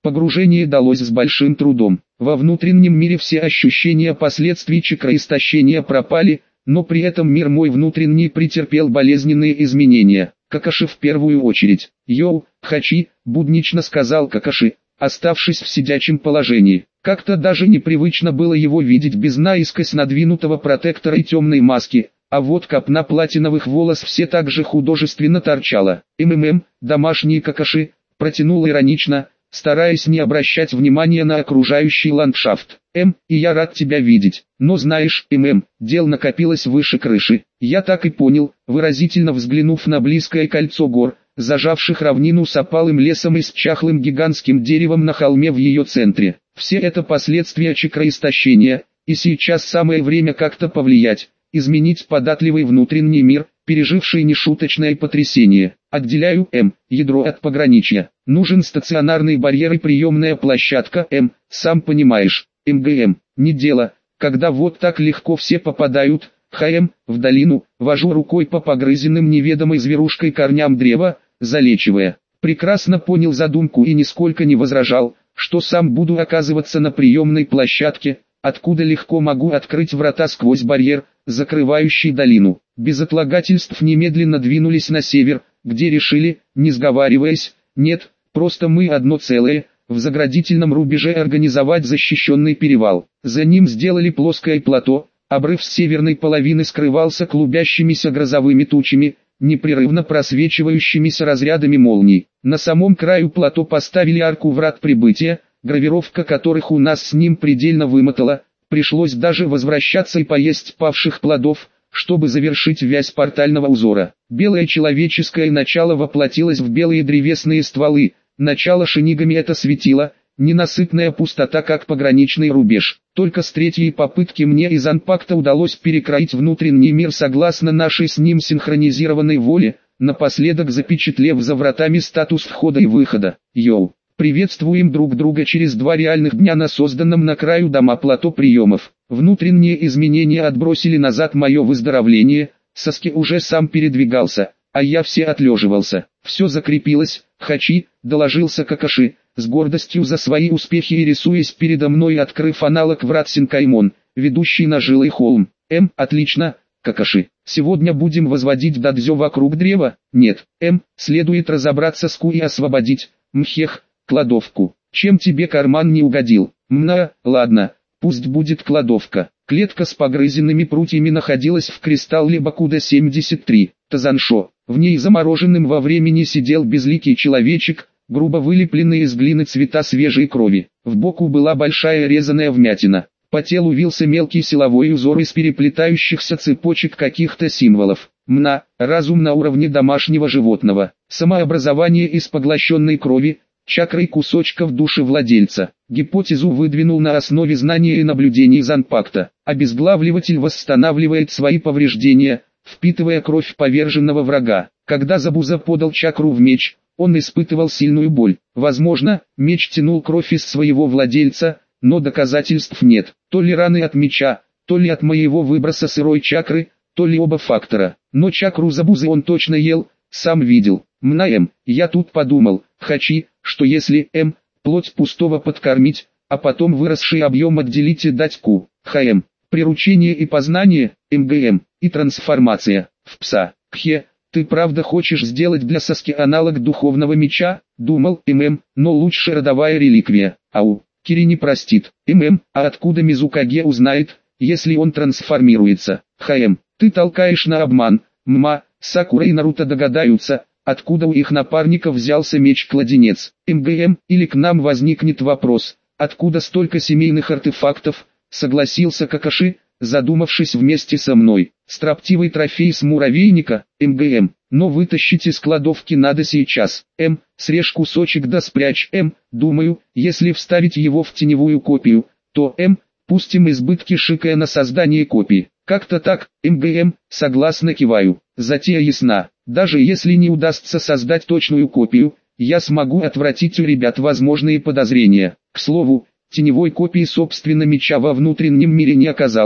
Погружение далось с большим трудом. Во внутреннем мире все ощущения последствий чакроистощения пропали, но при этом мир мой внутренний претерпел болезненные изменения. Какаши в первую очередь. «Йоу, Хачи», — буднично сказал Какаши, оставшись в сидячем положении. Как-то даже непривычно было его видеть без наискось надвинутого протектора и темной маски, а вот копна платиновых волос все так же художественно торчала. «МММ, домашние Какаши», — протянул иронично, стараясь не обращать внимания на окружающий ландшафт. «Эм, и я рад тебя видеть, но знаешь, ММ, дел накопилось выше крыши». «Я так и понял», выразительно взглянув на близкое кольцо гор, зажавших равнину с опалым лесом и с чахлым гигантским деревом на холме в ее центре. «Все это последствия чакроистощения, и сейчас самое время как-то повлиять, изменить податливый внутренний мир, переживший нешуточное потрясение. Отделяю М, ядро от пограничья. Нужен стационарный барьер и приемная площадка М, сам понимаешь, МГМ, не дело, когда вот так легко все попадают, ХМ, в долину, вожу рукой по погрызенным неведомой зверушкой корням древа, залечивая. Прекрасно понял задумку и нисколько не возражал, что сам буду оказываться на приемной площадке, откуда легко могу открыть врата сквозь барьер, закрывающий долину. Без отлагательств немедленно двинулись на север, где решили, не сговариваясь, нет, просто мы одно целое, в заградительном рубеже организовать защищенный перевал. За ним сделали плоское плато, обрыв с северной половины скрывался клубящимися грозовыми тучами, непрерывно просвечивающимися разрядами молний. На самом краю плато поставили арку врат прибытия, гравировка которых у нас с ним предельно вымотала, пришлось даже возвращаться и поесть павших плодов, чтобы завершить вязь портального узора. Белое человеческое начало воплотилось в белые древесные стволы, начало шинигами это светило, ненасытная пустота как пограничный рубеж. Только с третьей попытки мне из анпакта удалось перекроить внутренний мир согласно нашей с ним синхронизированной воле, напоследок запечатлев за вратами статус входа и выхода. Йоу! Приветствуем друг друга через два реальных дня на созданном на краю дома плато приемов. Внутренние изменения отбросили назад мое выздоровление, Саски уже сам передвигался, а я все отлеживался. Все закрепилось, Хачи, доложился Какаши, с гордостью за свои успехи и рисуясь передо мной, открыв аналог врат Синкаймон, ведущий на жилый холм. М, отлично, Какаши. Сегодня будем возводить дадзё вокруг древа? Нет. М, следует разобраться с Ку и освободить, Мхех, кладовку. Чем тебе карман не угодил? Мна, ладно, пусть будет кладовка. Клетка с погрызенными прутьями находилась в кристалле Бакуда семьдесят три, Тазаншо. В ней замороженным во времени сидел безликий человечек, грубо вылепленный из глины цвета свежей крови. В боку была большая резаная вмятина. По телу вился мелкий силовой узор из переплетающихся цепочек каких-то символов. Мна, разум на уровне домашнего животного. Самообразование из поглощенной крови, чакрой кусочков души владельца. Гипотезу выдвинул на основе знания и наблюдений из анпакта. Обезглавливатель восстанавливает свои повреждения, впитывая кровь поверженного врага. Когда Забуза подал чакру в меч, он испытывал сильную боль. Возможно, меч тянул кровь из своего владельца, но доказательств нет. То ли раны от меча, то ли от моего выброса сырой чакры, то ли оба фактора. Но чакру Забузы он точно ел, сам видел. Мнаем, я тут подумал, Хачи, что если М, плоть пустого подкормить, а потом выросший объем отделить и дать Ку, ХМ, приручение и познание, МГМ, и трансформация, в пса, Кхе, ты правда хочешь сделать для Саски аналог духовного меча? Думал, ММ, но лучше родовая реликвия. Ау, Кири не простит. ММ, а откуда Мизукаге узнает, если он трансформируется? ХМ, ты толкаешь на обман. Мма, Сакура и Наруто догадаются, откуда у их напарников взялся меч-кладенец. МГМ, или к нам возникнет вопрос, откуда столько семейных артефактов, согласился Какаши, задумавшись вместе со мной. Строптивый трофей с муравейника, МГМ, но вытащить из кладовки надо сейчас. М, срежь кусочек да спрячь. М, думаю, если вставить его в теневую копию, то М, пустим избытки шикая на создание копии. Как-то так, МГМ, согласно киваю. Затея ясна. Даже если не удастся создать точную копию, я смогу отвратить у ребят возможные подозрения. К слову, теневой копии собственно меча во внутреннем мире не оказалось,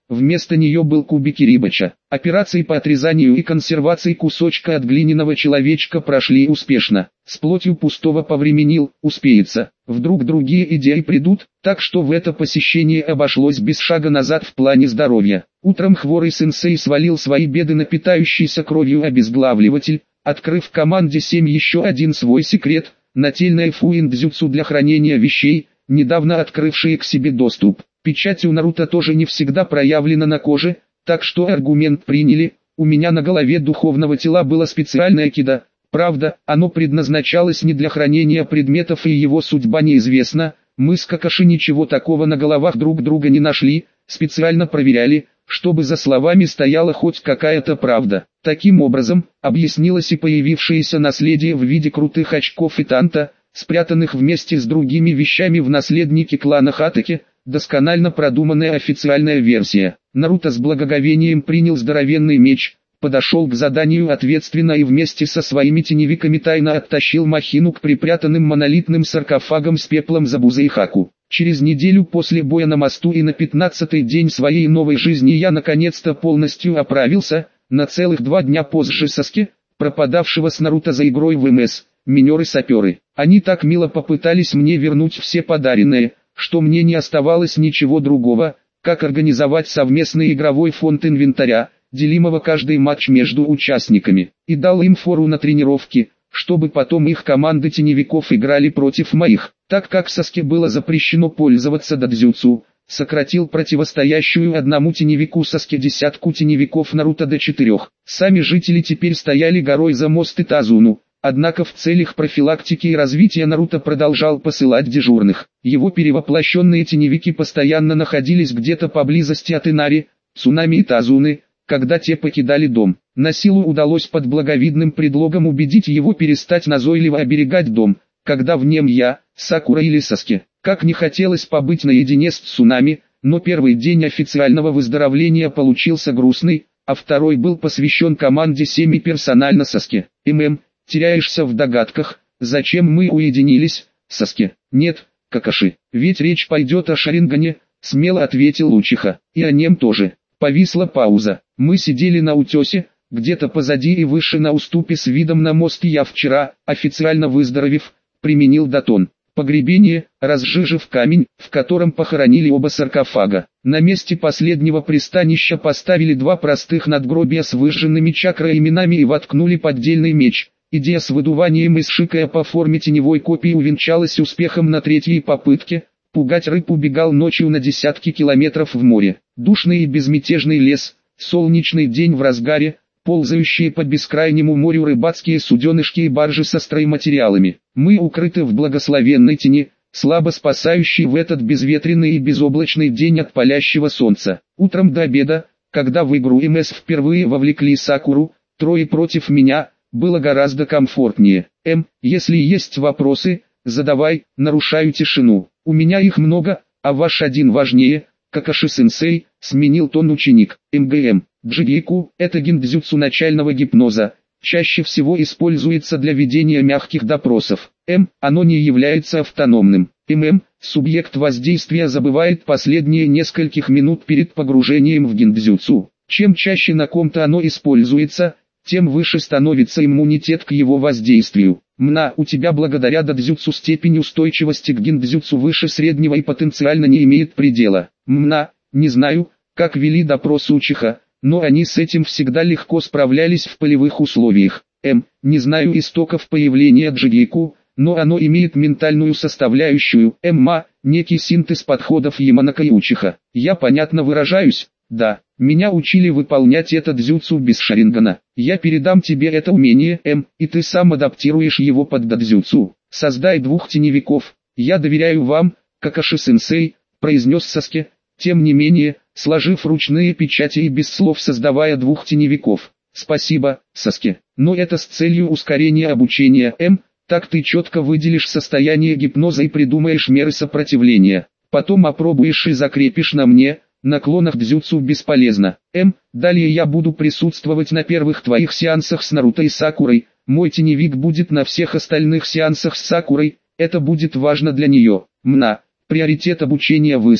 вместо нее был кубик Кирибача. Операции по отрезанию и консервации кусочка от глиняного человечка прошли успешно. С плотью пустого повременил, успеется. Вдруг другие идеи придут, так что в это посещение обошлось без шага назад в плане здоровья. Утром хворый сенсей свалил свои беды на питающийся кровью обезглавливатель, открыв команде семь еще один свой секрет, нательное фуиндзюцу для хранения вещей, недавно открывшие к себе доступ. Печать у Наруто тоже не всегда проявлена на коже, так что аргумент приняли. У меня на голове духовного тела было специальное кида. Правда, оно предназначалось не для хранения предметов и его судьба неизвестна. Мы с Какаши ничего такого на головах друг друга не нашли, специально проверяли, чтобы за словами стояла хоть какая-то правда. Таким образом, объяснилось и появившееся наследие в виде крутых очков и танта, спрятанных вместе с другими вещами в наследнике клана Хатаки. Досконально продуманная официальная версия. Наруто с благоговением принял здоровенный меч, подошел к заданию ответственно и вместе со своими теневиками тайно оттащил махину к припрятанным монолитным саркофагам с пеплом Забузайхаку. Через неделю после боя на мосту и на пятнадцатый день своей новой жизни я наконец-то полностью оправился. На целых два дня позже Саске, пропадавшего с Наруто за игрой в МС, минеры-саперы. Они так мило попытались мне вернуть все подаренное, что мне не оставалось ничего другого, как организовать совместный игровой фонд инвентаря, делимого каждый матч между участниками, и дал им фору на тренировки, чтобы потом их команды теневиков играли против моих. Так как Саске было запрещено пользоваться дадзюцу, сократил противостоящую одному теневику Саске десятку теневиков Наруто до четырех. Сами жители теперь стояли горой за мост Итазуну. Однако в целях профилактики и развития Наруто продолжал посылать дежурных. Его перевоплощенные теневики постоянно находились где-то поблизости от Инари, Цунами и Тазуны, когда те покидали дом. На силу удалось под благовидным предлогом убедить его перестать назойливо оберегать дом, когда в нем я, Сакура или Саске. Как не хотелось побыть наедине с Цунами, но первый день официального выздоровления получился грустный, а второй был посвящен команде семь и персонально Саске. ММ. Теряешься в догадках, зачем мы уединились, Саске? Нет, Какаши, ведь речь пойдет о Шарингане, смело ответил Учиха, и о нем тоже. Повисла пауза. Мы сидели на утесе, где-то позади и выше на уступе с видом на мост, и я вчера, официально выздоровев, применил датон. Погребение, разжижив камень, в котором похоронили оба саркофага. На месте последнего пристанища поставили два простых надгробия с выжженными чакра-именами и воткнули поддельный меч. Идея с выдуванием из шикая по форме теневой копии увенчалась успехом на третьей попытке. Пугать рыб убегал ночью на десятки километров в море. Душный и безмятежный лес, солнечный день в разгаре, ползающие по бескрайнему морю рыбацкие суденышки и баржи со стройматериалами. Мы укрыты в благословенной тени, слабо спасающей в этот безветренный и безоблачный день от палящего солнца. Утром до обеда, когда в игру МС впервые вовлекли Сакуру, трое против меня, было гораздо комфортнее. М, если есть вопросы, задавай, нарушаю тишину. У меня их много, а ваш один важнее. Какаши-сенсей, сменил тон ученик. МГМ, Джигейку, это гиндзюцу начального гипноза. Чаще всего используется для ведения мягких допросов. М, оно не является автономным. ММ, субъект воздействия забывает последние нескольких минут перед погружением в гиндзюцу. Чем чаще на ком-то оно используется, тем выше становится иммунитет к его воздействию. Мна, у тебя благодаря дадзюцу степень устойчивости к гиндзюцу выше среднего и потенциально не имеет предела. Мна, не знаю, как вели допрос Учиха, но они с этим всегда легко справлялись в полевых условиях. М, не знаю истоков появления Джигейку, но оно имеет ментальную составляющую. Эмма, некий синтез подходов Яманака и Учиха. Я понятно выражаюсь? Да, меня учили выполнять это дзюцу без Шарингана. Я передам тебе это умение, М, и ты сам адаптируешь его под дадзюцу. Создай двух теневиков. Я доверяю вам, Какаши-сенсей, произнес Саске. Тем не менее, сложив ручные печати и без слов создавая двух теневиков. Спасибо, Саске. Но это с целью ускорения обучения, М. Так ты четко выделишь состояние гипноза и придумаешь меры сопротивления. Потом опробуешь и закрепишь на мне. Наклонах дзюцу бесполезно. М. Далее я буду присутствовать на первых твоих сеансах с Наруто и Сакурой. Мой теневик будет на всех остальных сеансах с Сакурой. Это будет важно для нее. Мна. Приоритет обучения высший.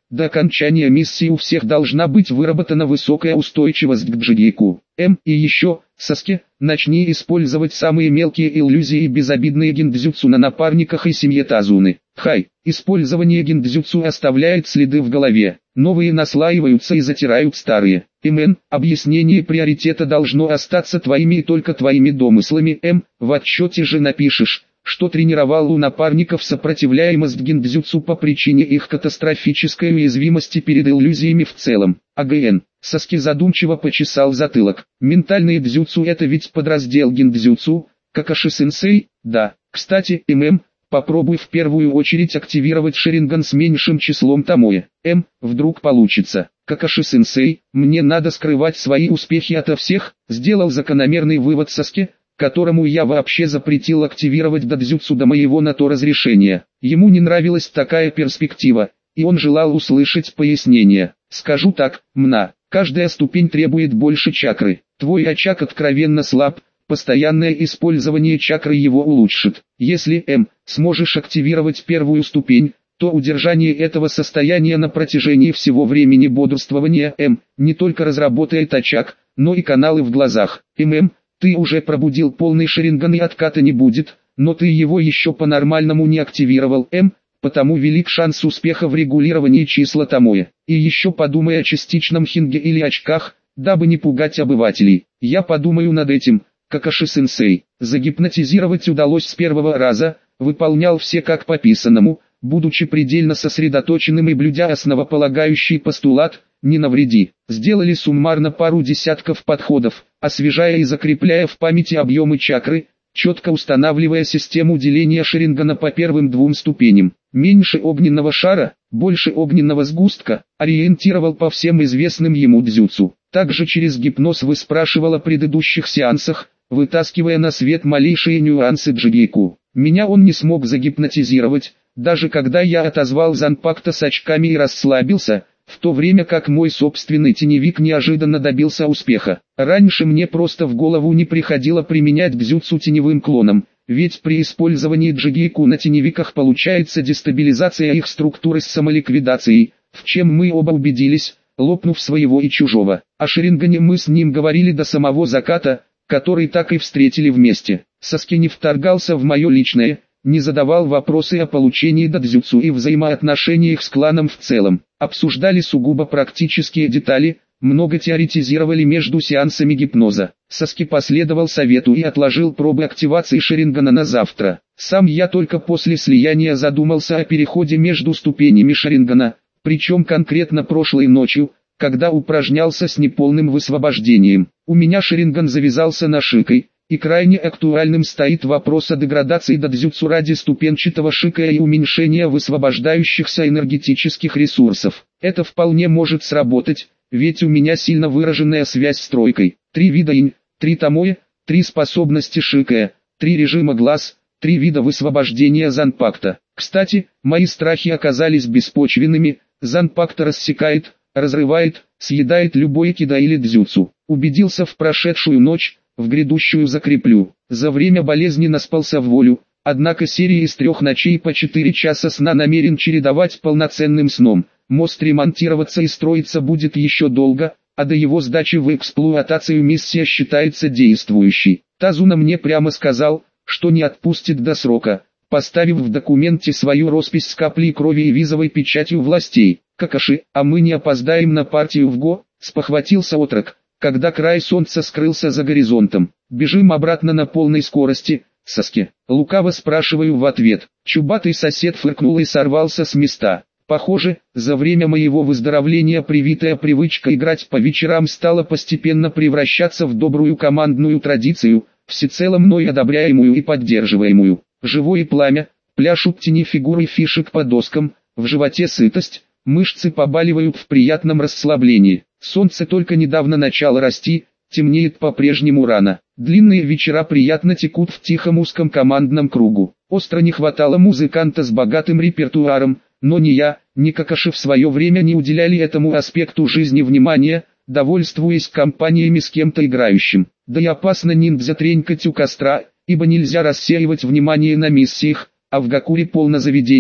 до окончания миссии у всех должна быть выработана высокая устойчивость к джигейку. М. И еще, Саске, начни использовать самые мелкие иллюзии и безобидные гиндзюцу на напарниках и семье Тазуны. Хай, использование гиндзюцу оставляет следы в голове, новые наслаиваются и затирают старые. М. Объяснение приоритета должно остаться твоими и только твоими домыслами. М. В отчете же напишешь, что тренировал у напарников сопротивляемость гиндзюцу по причине их катастрофической уязвимости перед иллюзиями в целом. АГН. Саски задумчиво почесал затылок. Ментальные дзюцу — это ведь подраздел гиндзюцу, Какаши-сенсей? Да. Кстати, ММ, попробуй в первую очередь активировать шаринган с меньшим числом томоэ. М, вдруг получится. Какаши-сенсей, мне надо скрывать свои успехи ото всех, сделал закономерный вывод Саски, которому я вообще запретил активировать дадзюцу до моего на то разрешения. Ему не нравилась такая перспектива, и он желал услышать пояснение. Скажу так, Мна, каждая ступень требует больше чакры. Твой очаг откровенно слаб, постоянное использование чакры его улучшит. Если М, сможешь активировать первую ступень, то удержание этого состояния на протяжении всего времени бодрствования М, не только разработает очаг, но и каналы в глазах. ММ, ты уже пробудил полный шаринган и отката не будет, но ты его еще по-нормальному не активировал. М, потому велик шанс успеха в регулировании числа томоэ. И еще подумай о частичном хинге или очках, дабы не пугать обывателей. Я подумаю над этим, Какаши-сенсей. Загипнотизировать удалось с первого раза, выполнял все как по писанному, будучи предельно сосредоточенным и блюдя основополагающий постулат «не навреди». Сделали суммарно пару десятков подходов, освежая и закрепляя в памяти объемы чакры, четко устанавливая систему деления шарингана по первым двум ступеням. Меньше огненного шара, больше огненного сгустка, ориентировал по всем известным ему дзюцу. Также через гипноз выспрашивал о предыдущих сеансах, вытаскивая на свет малейшие нюансы джигейку. Меня он не смог загипнотизировать, даже когда я отозвал Занпакта с очками и расслабился, в то время как мой собственный теневик неожиданно добился успеха. Раньше мне просто в голову не приходило применять дзюцу теневым клоном, ведь при использовании джигейку на теневиках получается дестабилизация их структуры с самоликвидацией, в чем мы оба убедились, лопнув своего и чужого. О шарингане мы с ним говорили до самого заката, который так и встретили вместе. Саски не вторгался в мое личное, не задавал вопросы о получении дадзюцу и взаимоотношениях с кланом в целом. Обсуждали сугубо практические детали, много теоретизировали между сеансами гипноза. Саски последовал совету и отложил пробы активации шарингана на завтра. Сам я только после слияния задумался о переходе между ступенями шарингана, причем конкретно прошлой ночью, когда упражнялся с неполным высвобождением. У меня шаринган завязался на шикой, и крайне актуальным стоит вопрос о деградации дадзюцу ради ступенчатого шикая и уменьшения высвобождающихся энергетических ресурсов. Это вполне может сработать, ведь у меня сильно выраженная связь с тройкой. Три вида инь, три томоэ, три способности шикая, три режима глаз, три вида высвобождения Занпакта. Кстати, мои страхи оказались беспочвенными, Занпакта рассекает, разрывает, съедает любой кида или дзюцу. Убедился в прошедшую ночь, в грядущую закреплю. За время болезни наспался в волю, однако серии из трех ночей по четыре часа сна намерен чередовать полноценным сном. Мост ремонтироваться и строиться будет еще долго, а до его сдачи в эксплуатацию миссия считается действующей. Тазуна мне прямо сказал, что не отпустит до срока, поставив в документе свою роспись с каплей крови и визовой печатью властей. Какаши, а мы не опоздаем на партию в Го, спохватился отрок, когда край солнца скрылся за горизонтом. Бежим обратно на полной скорости, Саски. Лукаво спрашиваю в ответ. Чубатый сосед фыркнул и сорвался с места. Похоже, за время моего выздоровления привитая привычка играть по вечерам стала постепенно превращаться в добрую командную традицию, всецело мной одобряемую и поддерживаемую. Живое пламя, пляшут тени фигуры фишек по доскам, в животе сытость, мышцы побаливают в приятном расслаблении. Солнце только недавно начало расти, темнеет по-прежнему рано. Длинные вечера приятно текут в тихом узком командном кругу. Остро не хватало музыканта с богатым репертуаром, но ни я, ни Какаши в свое время не уделяли этому аспекту жизни внимания, довольствуясь компаниями с кем-то играющим. Да и опасно ниндзя тренькать у костра, ибо нельзя рассеивать внимание на миссиях, а в Гакуре полно заведений,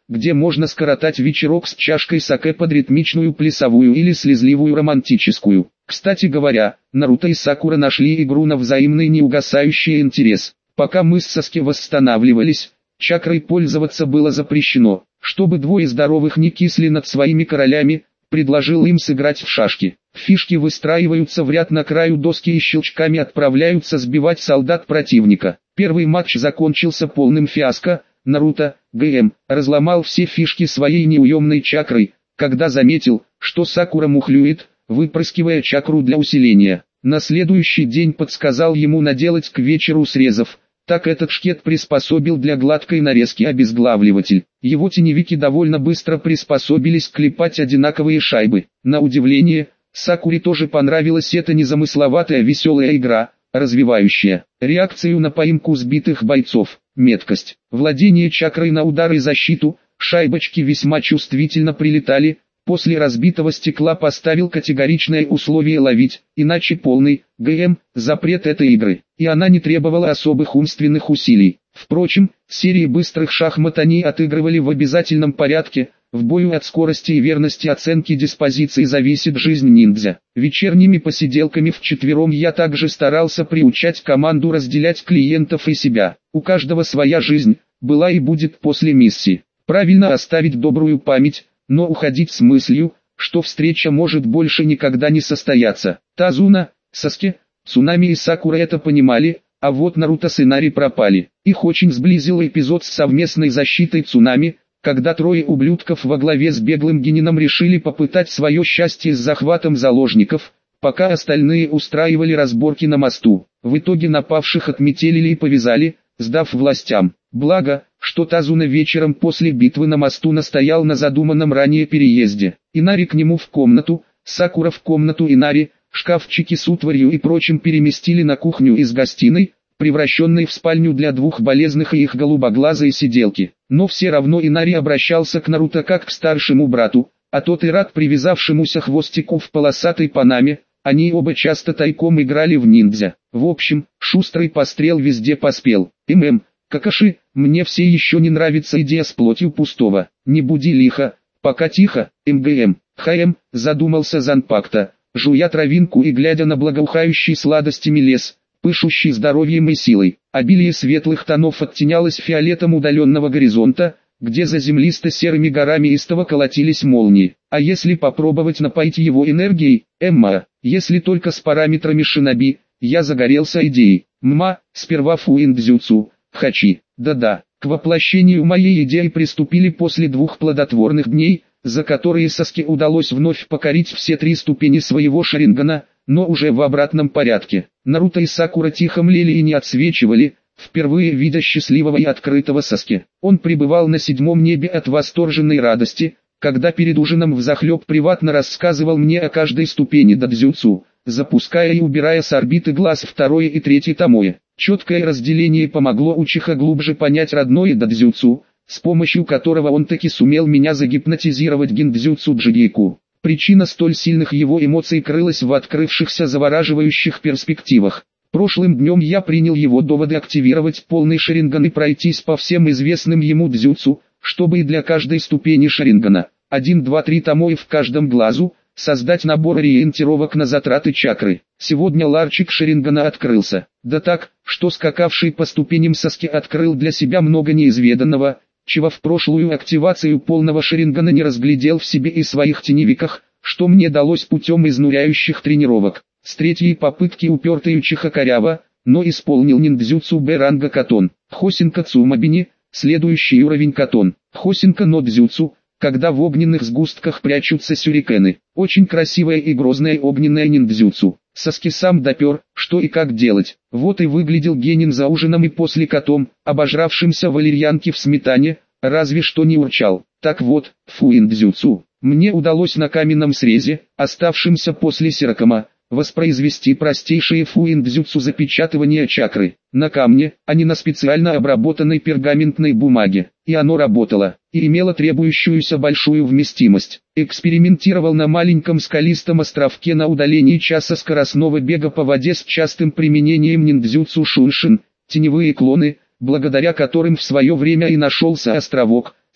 где можно скоротать вечерок с чашкой саке под ритмичную плясовую или слезливую романтическую. Кстати говоря, Наруто и Сакура нашли игру на взаимный неугасающий интерес. Пока мы с Саски восстанавливались, чакрой пользоваться было запрещено. Чтобы двое здоровых не кисли над своими королями, предложил им сыграть в шашки. Фишки выстраиваются в ряд на краю доски и щелчками отправляются сбивать солдат противника. Первый матч закончился полным фиаско. Наруто, ГМ, разломал все фишки своей неуемной чакрой, когда заметил, что Сакура мухлюет, выпрыскивая чакру для усиления. На следующий день подсказал ему наделать к вечеру срезов. Так этот шкет приспособил для гладкой нарезки обезглавливатель. Его теневики довольно быстро приспособились клепать одинаковые шайбы. На удивление, Сакуре тоже понравилась эта незамысловатая веселая игра, развивающая реакцию на поимку сбитых бойцов, меткость, владение чакрой на удар и защиту. Шайбочки весьма чувствительно прилетали. После разбитого стекла поставил категоричное условие ловить, иначе полный, ГМ, запрет этой игры, и она не требовала особых умственных усилий. Впрочем, серии быстрых шахмат они отыгрывали в обязательном порядке. В бою от скорости и верности оценки диспозиции зависит жизнь ниндзя. Вечерними посиделками вчетвером я также старался приучать команду разделять клиентов и себя. У каждого своя жизнь, была и будет после миссии. Правильно оставить добрую память, но уходить с мыслью, что встреча может больше никогда не состояться. Тазуна, Саске, Цунами и Сакура это понимали, а вот Наруто с Инари пропали. Их очень сблизил эпизод с совместной защитой Цунами, когда трое ублюдков во главе с беглым Генином решили попытать свое счастье с захватом заложников, пока остальные устраивали разборки на мосту. В итоге напавших отметелили и повязали, сдав властям. Благо, что Тазуна вечером после битвы на мосту настоял на задуманном ранее переезде. Инари к нему в комнату, Сакура в комнату Инари, шкафчики с утварью и прочим переместили на кухню из гостиной, превращенной в спальню для двух болезных и их голубоглазой сиделки. Но все равно Инари обращался к Наруто как к старшему брату, а тот и рад привязавшемуся хвостику в полосатой панаме. Они оба часто тайком играли в ниндзя. В общем, шустрый пострел везде поспел. ММ, Какаши, мне все еще не нравится идея с плотью пустого. Не буди лихо, пока тихо. МГМ, ХМ, задумался Занпакта, жуя травинку и глядя на благоухающий сладостями лес, пышущий здоровьем и силой. Обилие светлых тонов оттенялось фиолетом удаленного горизонта, где за землисто-серыми горами истово колотились молнии. А если попробовать напоить его энергией, Эмма, если только с параметрами шиноби, я загорелся идеей. Мма, сперва фуиндзюцу, хачи. Да-да, к воплощению моей идеи приступили после двух плодотворных дней, за которые Саске удалось вновь покорить все три ступени своего шарингана, но уже в обратном порядке. Наруто и Сакура тихо млели и не отсвечивали, впервые видя счастливого и открытого Саске. Он пребывал на седьмом небе от восторженной радости, когда перед ужином взахлеб приватно рассказывал мне о каждой ступени дадзюцу, запуская и убирая с орбиты глаз второе и третье томоэ. Четкое разделение помогло Учиха глубже понять родное дадзюцу, с помощью которого он таки сумел меня загипнотизировать гиндзюцу Джигейку. Причина столь сильных его эмоций крылась в открывшихся завораживающих перспективах. Прошлым днем я принял его доводы активировать полный шаринган и пройтись по всем известным ему дзюцу, чтобы и для каждой ступени шарингана, один, два, три томоэ в каждом глазу, создать набор ориентировок на затраты чакры. Сегодня ларчик шарингана открылся, да так, что скакавший по ступеням Саске открыл для себя много неизведанного, чего в прошлую активацию полного шарингана не разглядел в себе и своих теневиках, что мне далось путем изнуряющих тренировок. С третьей попытки упертый Учиха коряво, но исполнил ниндзюцу Б ранга Катон. Хосинка Цумабини, следующий уровень Катон. Хосинка но дзюцу, когда в огненных сгустках прячутся сюрикены. Очень красивая и грозная огненная ниндзюцу. Саске сам допер, что и как делать. Вот и выглядел Генин за ужином и после котом, обожравшимся валерьянки в сметане, разве что не урчал. Так вот, фуиндзюцу, мне удалось на каменном срезе, оставшемся после сирокома, воспроизвести простейшие фуиндзюцу запечатывания чакры, на камне, а не на специально обработанной пергаментной бумаге, и оно работало, и имело требующуюся большую вместимость. Экспериментировал на маленьком скалистом островке на удалении часа скоростного бега по воде с частым применением ниндзюцу Шуншин, теневые клоны, благодаря которым в свое время и нашелся островок,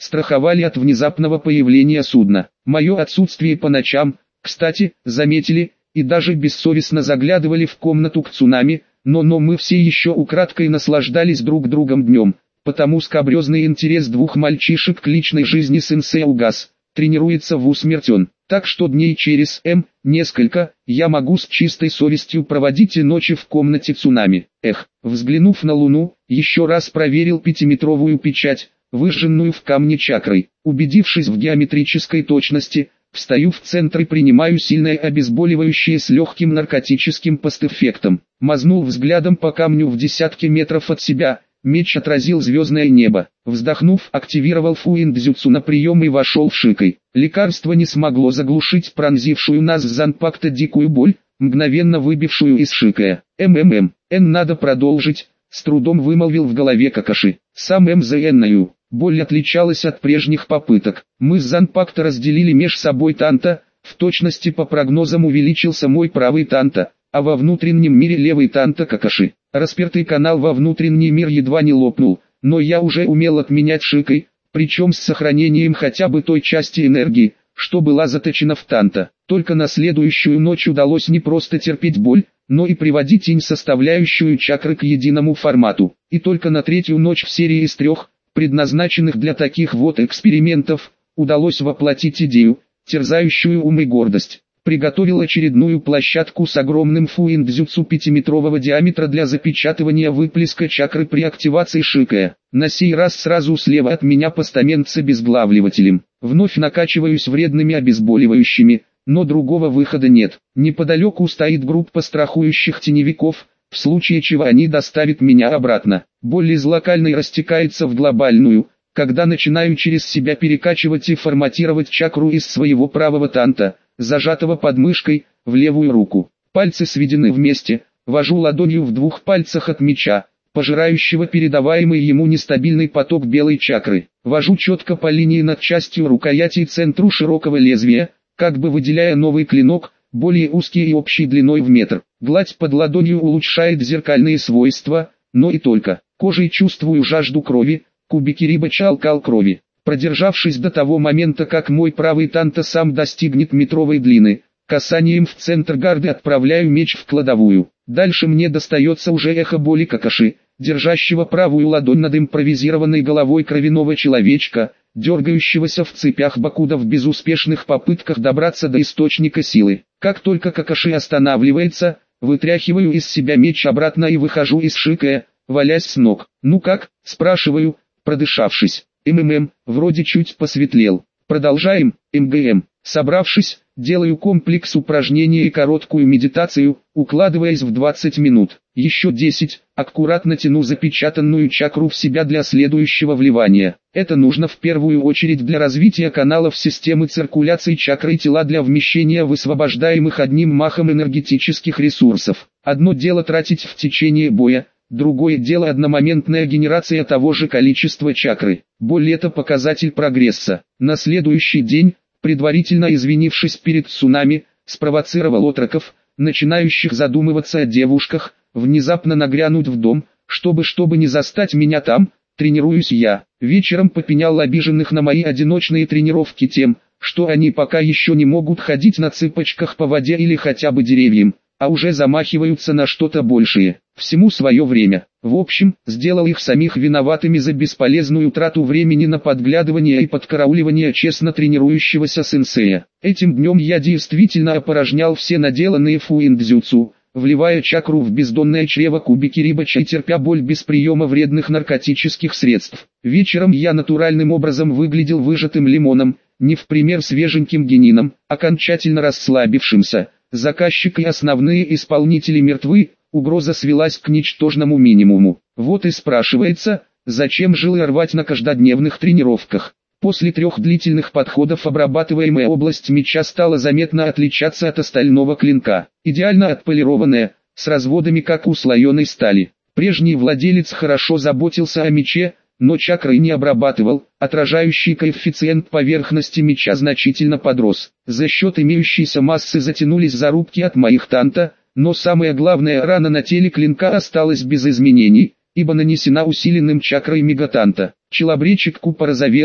страховали от внезапного появления судна. Мое отсутствие по ночам, кстати, заметили, и даже бессовестно заглядывали в комнату к цунами, но, но мы все еще украдкой наслаждались друг другом днем, потому скабрезный интерес двух мальчишек к личной жизни сенсея угас, тренируется в усмертен. Так что дней через М, несколько, я могу с чистой совестью проводить и ночи в комнате цунами. Эх, взглянув на Луну, еще раз проверил пятиметровую печать, выжженную в камне чакрой. Убедившись в геометрической точности, встаю в центр и принимаю сильное обезболивающее с легким наркотическим постэффектом. Мазнул взглядом по камню в десятки метров от себя. Меч отразил звездное небо. Вздохнув, активировал фуиндзюцу на прием и вошел в шикой. Лекарство не смогло заглушить пронзившую нас с Занпакта дикую боль, мгновенно выбившую из шикая. МММ, Н надо продолжить, с трудом вымолвил в голове Какаши. Сам МЗНную. Боль отличалась от прежних попыток. Мы с Занпакта разделили меж собой танта, в точности по прогнозам увеличился мой правый танта, а во внутреннем мире левый танта Какаши. Распертый канал во внутренний мир едва не лопнул, но я уже умел отменять шикой, причем с сохранением хотя бы той части энергии, что была заточена в танта. Только на следующую ночь удалось не просто терпеть боль, но и приводить инь составляющую чакры к единому формату. И только на третью ночь в серии из трех, предназначенных для таких вот экспериментов, удалось воплотить идею, терзающую ум и гордость. Приготовил очередную площадку с огромным фуиндзюцу пятиметрового диаметра для запечатывания выплеска чакры при активации шикая. На сей раз сразу слева от меня постамент с обезглавливателем. Вновь накачиваюсь вредными обезболивающими, но другого выхода нет. Неподалеку стоит группа страхующих теневиков, в случае чего они доставят меня обратно. Боль из локальной растекается в глобальную, когда начинаю через себя перекачивать и форматировать чакру из своего правого танта, зажатого под мышкой, в левую руку. Пальцы сведены вместе, вожу ладонью в двух пальцах от меча, пожирающего передаваемый ему нестабильный поток белой чакры. Вожу четко по линии над частью рукояти и центру широкого лезвия, как бы выделяя новый клинок, более узкий и общей длиной в метр. Гладь под ладонью улучшает зеркальные свойства, но и только. Кожей чувствую жажду крови, Кубикирибача алкал крови. Продержавшись до того момента, как мой правый танта сам достигнет метровой длины, касанием в центр гарды отправляю меч в кладовую. Дальше мне достается уже эхо боли Какаши, держащего правую ладонь над импровизированной головой кровяного человечка, дергающегося в цепях Бакуда в безуспешных попытках добраться до источника силы. Как только Какаши останавливается, вытряхиваю из себя меч обратно и выхожу из шикая, валясь с ног. «Ну как?» – спрашиваю, продышавшись. МММ, вроде чуть посветлел. Продолжаем, МГМ. Собравшись, делаю комплекс упражнений и короткую медитацию, укладываясь в двадцать минут. Еще десять, аккуратно тяну запечатанную чакру в себя для следующего вливания. Это нужно в первую очередь для развития каналов системы циркуляции чакры и тела для вмещения высвобождаемых одним махом энергетических ресурсов. Одно дело тратить в течение боя, другое дело одномоментная генерация того же количества чакры. Боль – это показатель прогресса. На следующий день, предварительно извинившись перед цунами, спровоцировал отроков, начинающих задумываться о девушках, внезапно нагрянуть в дом, чтобы чтобы не застать меня там, тренируюсь я. Вечером попенял обиженных на мои одиночные тренировки тем, что они пока еще не могут ходить на цыпочках по воде или хотя бы деревьям, а уже замахиваются на что-то большее. Всему свое время. В общем, сделал их самих виноватыми за бесполезную трату времени на подглядывание и подкарауливание честно тренирующегося сенсея. Этим днем я действительно опорожнял все наделанные фуиндзюцу, вливая чакру в бездонное чрево Кубикирибача и терпя боль без приема вредных наркотических средств. Вечером я натуральным образом выглядел выжатым лимоном, не в пример свеженьким генином, окончательно расслабившимся. Заказчик и основные исполнители мертвы, угроза свелась к ничтожному минимуму. Вот и спрашивается, зачем жилы рвать на каждодневных тренировках. После трех длительных подходов обрабатываемая область меча стала заметно отличаться от остального клинка. Идеально отполированная, с разводами как у слоеной стали. Прежний владелец хорошо заботился о мече, но чакры не обрабатывал, отражающий коэффициент поверхности меча значительно подрос. За счет имеющейся массы затянулись зарубки от моих танта, но самая главная рана на теле клинка осталась без изменений, ибо нанесена усиленным чакрой мегатанта. Челобречек Ку порозовел,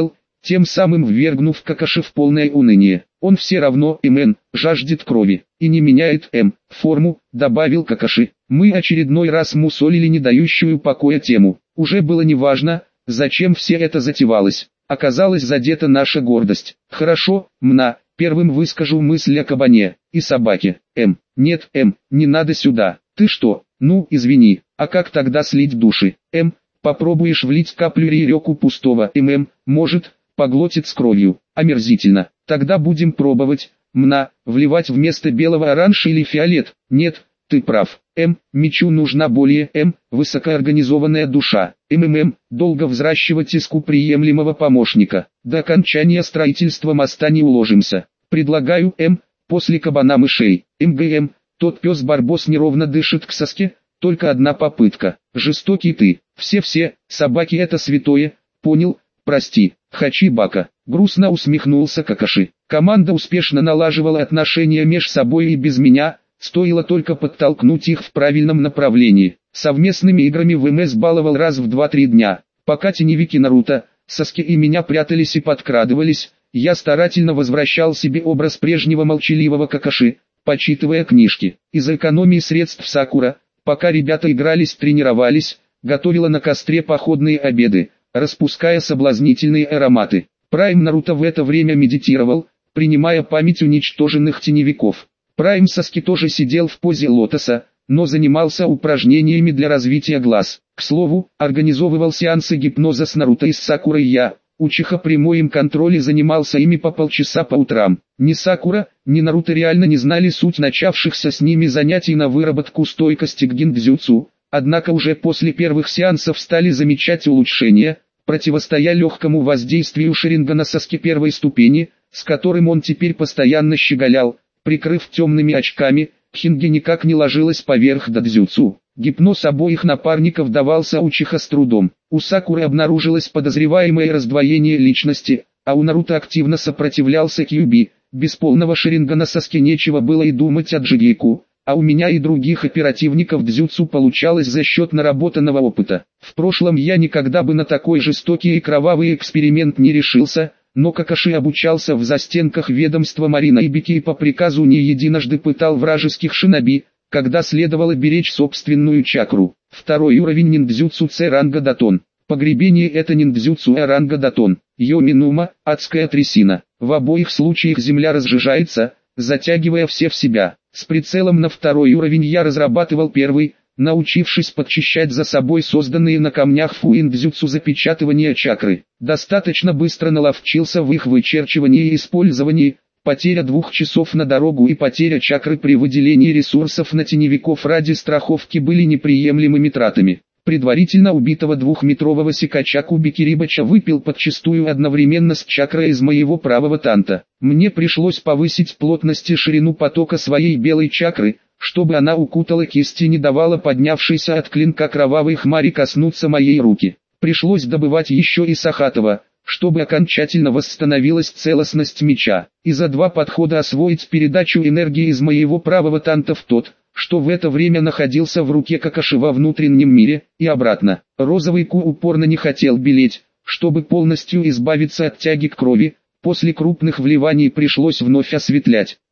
тем самым ввергнув Какаши в полное уныние. Он все равно, МН, жаждет крови, и не меняет М, форму, добавил Какаши. Мы очередной раз мусолили не дающую покоя тему. Уже было неважно, зачем все это затевалось. Оказалась задета наша гордость. Хорошо, Мна, первым выскажу мысль о кабане и собаке. М, нет, М, не надо сюда. Ты что? Ну, извини, а как тогда слить души? М, попробуешь влить каплю реку пустого, ММ, может, поглотит с кровью. Омерзительно. Тогда будем пробовать. Мна, вливать вместо белого оранж или фиолет. Нет, ты прав. М, мечу нужна более М, высокоорганизованная душа. МММ, долго взращивать иску приемлемого помощника. До окончания строительства моста не уложимся. Предлагаю М, после кабана мышей. МГМ, тот пес Барбос неровно дышит к соске. Только одна попытка. Жестокий ты. Все-все, собаки это святое. Понял, прости. Хачибака. Грустно усмехнулся Какаши. Команда успешно налаживала отношения меж собой и без меня. Стоило только подтолкнуть их в правильном направлении. Совместными играми ВМС баловал раз в два-три дня. Пока теневики Наруто, Саски и меня прятались и подкрадывались, я старательно возвращал себе образ прежнего молчаливого Какаши, почитывая книжки. Из экономии средств Сакура, пока ребята игрались, тренировались, готовила на костре походные обеды, распуская соблазнительные ароматы. Прайм Наруто в это время медитировал, принимая память уничтоженных теневиков. Прайм Саски тоже сидел в позе лотоса, но занимался упражнениями для развития глаз. К слову, организовывал сеансы гипноза с Наруто и с Сакурой я. Учиха при моем контроле занимался ими по полчаса по утрам. Ни Сакура, ни Наруто реально не знали суть начавшихся с ними занятий на выработку стойкости к гиндзюцу, однако уже после первых сеансов стали замечать улучшения, противостоя легкому воздействию Шарингана Саски первой ступени, с которым он теперь постоянно щеголял, прикрыв темными очками. Хинги никак не ложилась поверх дадзюцу. Гипноз обоих напарников давался Учиха с трудом. У Сакуры обнаружилось подозреваемое раздвоение личности, а у Наруто активно сопротивлялся Кьюби. Без полного Шарингана Саске нечего было и думать о Джигейку, а у меня и других оперативников дзюцу получалось за счет наработанного опыта. В прошлом я никогда бы на такой жестокий и кровавый эксперимент не решился, но Какаши обучался в застенках ведомства Марина Ибики и по приказу не единожды пытал вражеских шиноби, когда следовало беречь собственную чакру. Второй уровень ниндзюцу С ранга Датон. Погребение это ниндзюцу А ранга Датон. Йоминума, адская трясина. В обоих случаях земля разжижается, затягивая все в себя. С прицелом на второй уровень я разрабатывал первый, научившись подчищать за собой созданные на камнях фуиндзюцу запечатывания чакры. Достаточно быстро наловчился в их вычерчивании и использовании. Потеря двух часов на дорогу и потеря чакры при выделении ресурсов на теневиков ради страховки были неприемлемыми тратами. Предварительно убитого двухметрового сикача Кубикирибача выпил подчистую одновременно с чакрой из моего правого танта. Мне пришлось повысить плотность и ширину потока своей белой чакры, чтобы она укутала кисти и не давала поднявшейся от клинка кровавой хмари коснуться моей руки. Пришлось добывать еще и Сахатова, чтобы окончательно восстановилась целостность меча, и за два подхода освоить передачу энергии из моего правого танта в тот, что в это время находился в руке Какаши во внутреннем мире, и обратно. Розовый Ку упорно не хотел белеть, чтобы полностью избавиться от тяги к крови, после крупных вливаний пришлось вновь осветлять.